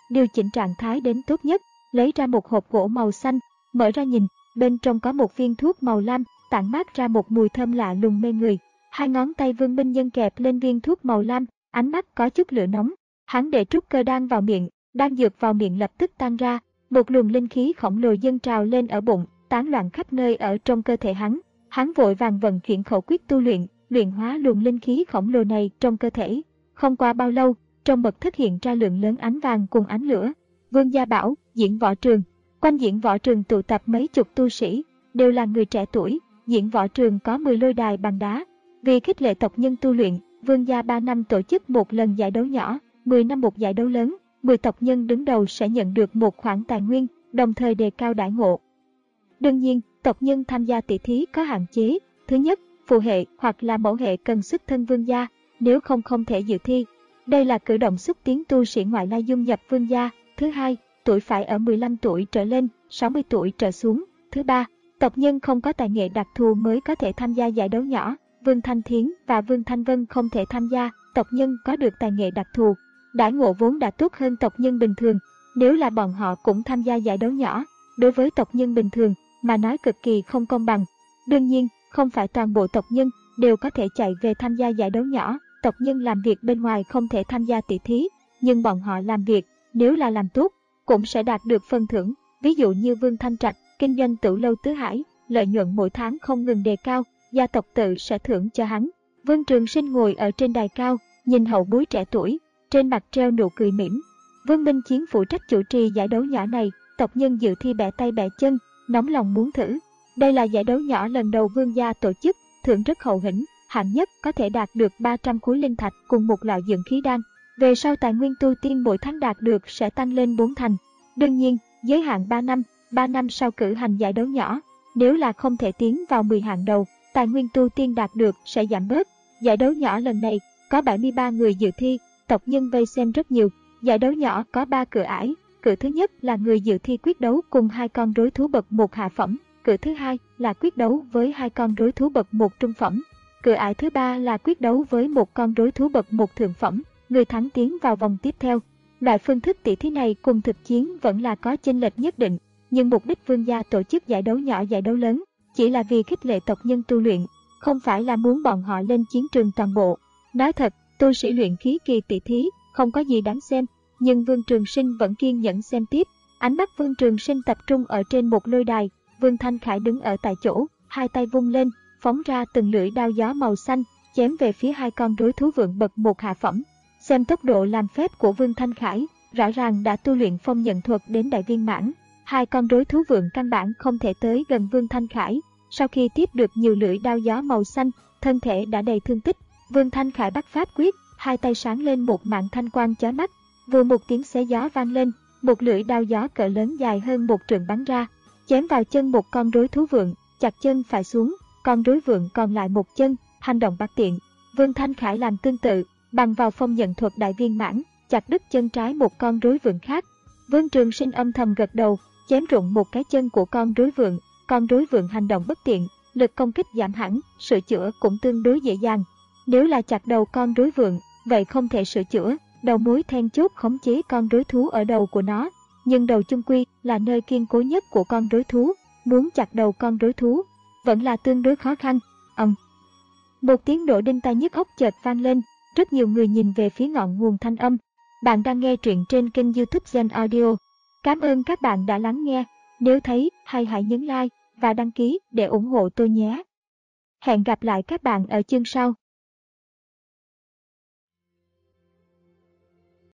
điều chỉnh trạng thái đến tốt nhất, lấy ra một hộp gỗ màu xanh, mở ra nhìn, bên trong có một viên thuốc màu lam, tản mát ra một mùi thơm lạ lùng mê người. Hai ngón tay Vương Minh Nhân kẹp lên viên thuốc màu lam, ánh mắt có chút lửa nóng. Hắn để trúc cơ đan vào miệng, đan dược vào miệng lập tức tan ra, một luồng linh khí khổng lồ dâng trào lên ở bụng, tán loạn khắp nơi ở trong cơ thể hắn. Hắn vội vàng vận chuyển khẩu quyết tu luyện, luyện hóa luồng linh khí khổng lồ này trong cơ thể. Không qua bao lâu, trong mật thất hiện ra lượng lớn ánh vàng cùng ánh lửa. Vương Gia Bảo, diễn võ trường. Quanh diễn võ trường tụ tập mấy chục tu sĩ, đều là người trẻ tuổi. Diễn võ trường có mười lôi đài bằng đá. Vì khích lệ tộc nhân tu luyện, Vương gia ba năm tổ chức một lần giải đấu nhỏ, mười năm một giải đấu lớn. mười tộc nhân đứng đầu sẽ nhận được một khoản tài nguyên, đồng thời đề cao đãi ngộ. Đương nhiên, tộc nhân tham gia tỷ thí có hạn chế. Thứ nhất, phụ hệ hoặc là mẫu hệ cần xuất thân vương gia, nếu không không thể dự thi. Đây là cử động xúc tiến tu sĩ ngoại lai dung nhập vương gia. Thứ hai, tuổi phải ở mười lăm tuổi trở lên, sáu mươi tuổi trở xuống. Thứ ba, tộc nhân không có tài nghệ đặc thù mới có thể tham gia giải đấu nhỏ. Vương Thanh Thiến và Vương Thanh Vân không thể tham gia, tộc nhân có được tài nghệ đặc thù. Đãi ngộ vốn đã tốt hơn tộc nhân bình thường, nếu là bọn họ cũng tham gia giải đấu nhỏ, đối với tộc nhân bình thường mà nói cực kỳ không công bằng. Đương nhiên, không phải toàn bộ tộc nhân đều có thể chạy về tham gia giải đấu nhỏ, tộc nhân làm việc bên ngoài không thể tham gia tỷ thí, nhưng bọn họ làm việc, nếu là làm tốt, cũng sẽ đạt được phần thưởng. Ví dụ như Vương Thanh Trạch, kinh doanh tửu lâu Tứ Hải, lợi nhuận mỗi tháng không ngừng đề cao, gia tộc tự sẽ thưởng cho hắn. Vương Trường Sinh ngồi ở trên đài cao, nhìn hậu bối trẻ tuổi, trên mặt treo nụ cười mỉm. Vương Minh Chiến phụ trách chủ trì giải đấu nhỏ này, tộc nhân dự thi bẻ tay bẻ chân, nóng lòng muốn thử. Đây là giải đấu nhỏ lần đầu Vương gia tổ chức, thưởng rất hậu hĩnh, hạng nhất có thể đạt được ba trăm khối linh thạch cùng một lọ dưỡng khí đan. Về sau tài nguyên tu tiên mỗi tháng đạt được sẽ tăng lên bốn thành. Đương nhiên, giới hạn ba năm, ba năm sau cử hành giải đấu nhỏ, nếu là không thể tiến vào mười hạng đầu, tài nguyên tu tiên đạt được sẽ giảm bớt. Giải đấu nhỏ lần này có bảy mươi ba người dự thi, tộc nhân vây xem rất nhiều. Giải đấu nhỏ có ba cửa ải, cửa thứ nhất là người dự thi quyết đấu cùng hai con rối thú bậc một hạ phẩm, cửa thứ hai là quyết đấu với hai con rối thú bậc một trung phẩm, cửa ải thứ ba là quyết đấu với một con rối thú bậc một thượng phẩm, người thắng tiến vào vòng tiếp theo. Loại phương thức tỷ thí này cùng thực chiến vẫn là có chênh lệch nhất định, nhưng mục đích Vương gia tổ chức giải đấu nhỏ giải đấu lớn chỉ là vì khích lệ tộc nhân tu luyện, không phải là muốn bọn họ lên chiến trường toàn bộ. Nói thật, tu sĩ luyện khí kỳ tỷ thí không có gì đáng xem, nhưng Vương Trường Sinh vẫn kiên nhẫn xem tiếp. Ánh mắt Vương Trường Sinh tập trung ở trên một lôi đài, Vương Thanh Khải đứng ở tại chỗ, hai tay vung lên, phóng ra từng lưỡi đao gió màu xanh, chém về phía hai con rối thú vượn bậc một hạ phẩm. Xem tốc độ làm phép của Vương Thanh Khải, rõ ràng đã tu luyện phong nhận thuật đến đại viên mãn. Hai con rối thú vượn căn bản không thể tới gần Vương Thanh Khải. Sau khi tiếp được nhiều lưỡi đao gió màu xanh, thân thể đã đầy thương tích. Vương Thanh Khải bắt pháp quyết, hai tay sáng lên một mảng thanh quang chói mắt. Vừa một tiếng xé gió vang lên, một lưỡi đao gió cỡ lớn dài hơn một trượng bắn ra, chém vào chân một con rối thú vượn, chặt chân phải xuống, con rối vượn còn lại một chân, hành động bất tiện. Vương Thanh Khải làm tương tự, bằng vào phong nhận thuật đại viên mãn, chặt đứt chân trái một con rối vượn khác. Vương Trường Sinh âm thầm gật đầu, chém rụng một cái chân của con rối vượn, con rối vượn hành động bất tiện, lực công kích giảm hẳn, sửa chữa cũng tương đối dễ dàng. Nếu là chặt đầu con rối vượn, vậy không thể sửa chữa, đầu mối then chốt khống chế con rối thú ở đầu của nó, nhưng đầu chung quy là nơi kiên cố nhất của con rối thú, muốn chặt đầu con rối thú vẫn là tương đối khó khăn. Ầm. Um. Một tiếng nổ đinh tai nhức óc chợt vang lên, rất nhiều người nhìn về phía ngọn nguồn thanh âm. Bạn đang nghe truyện trên kênh YouTube Gen Audio. Cảm ơn các bạn đã lắng nghe. Nếu thấy hay hãy nhấn like và đăng ký để ủng hộ tôi nhé. Hẹn gặp lại các bạn ở chương sau.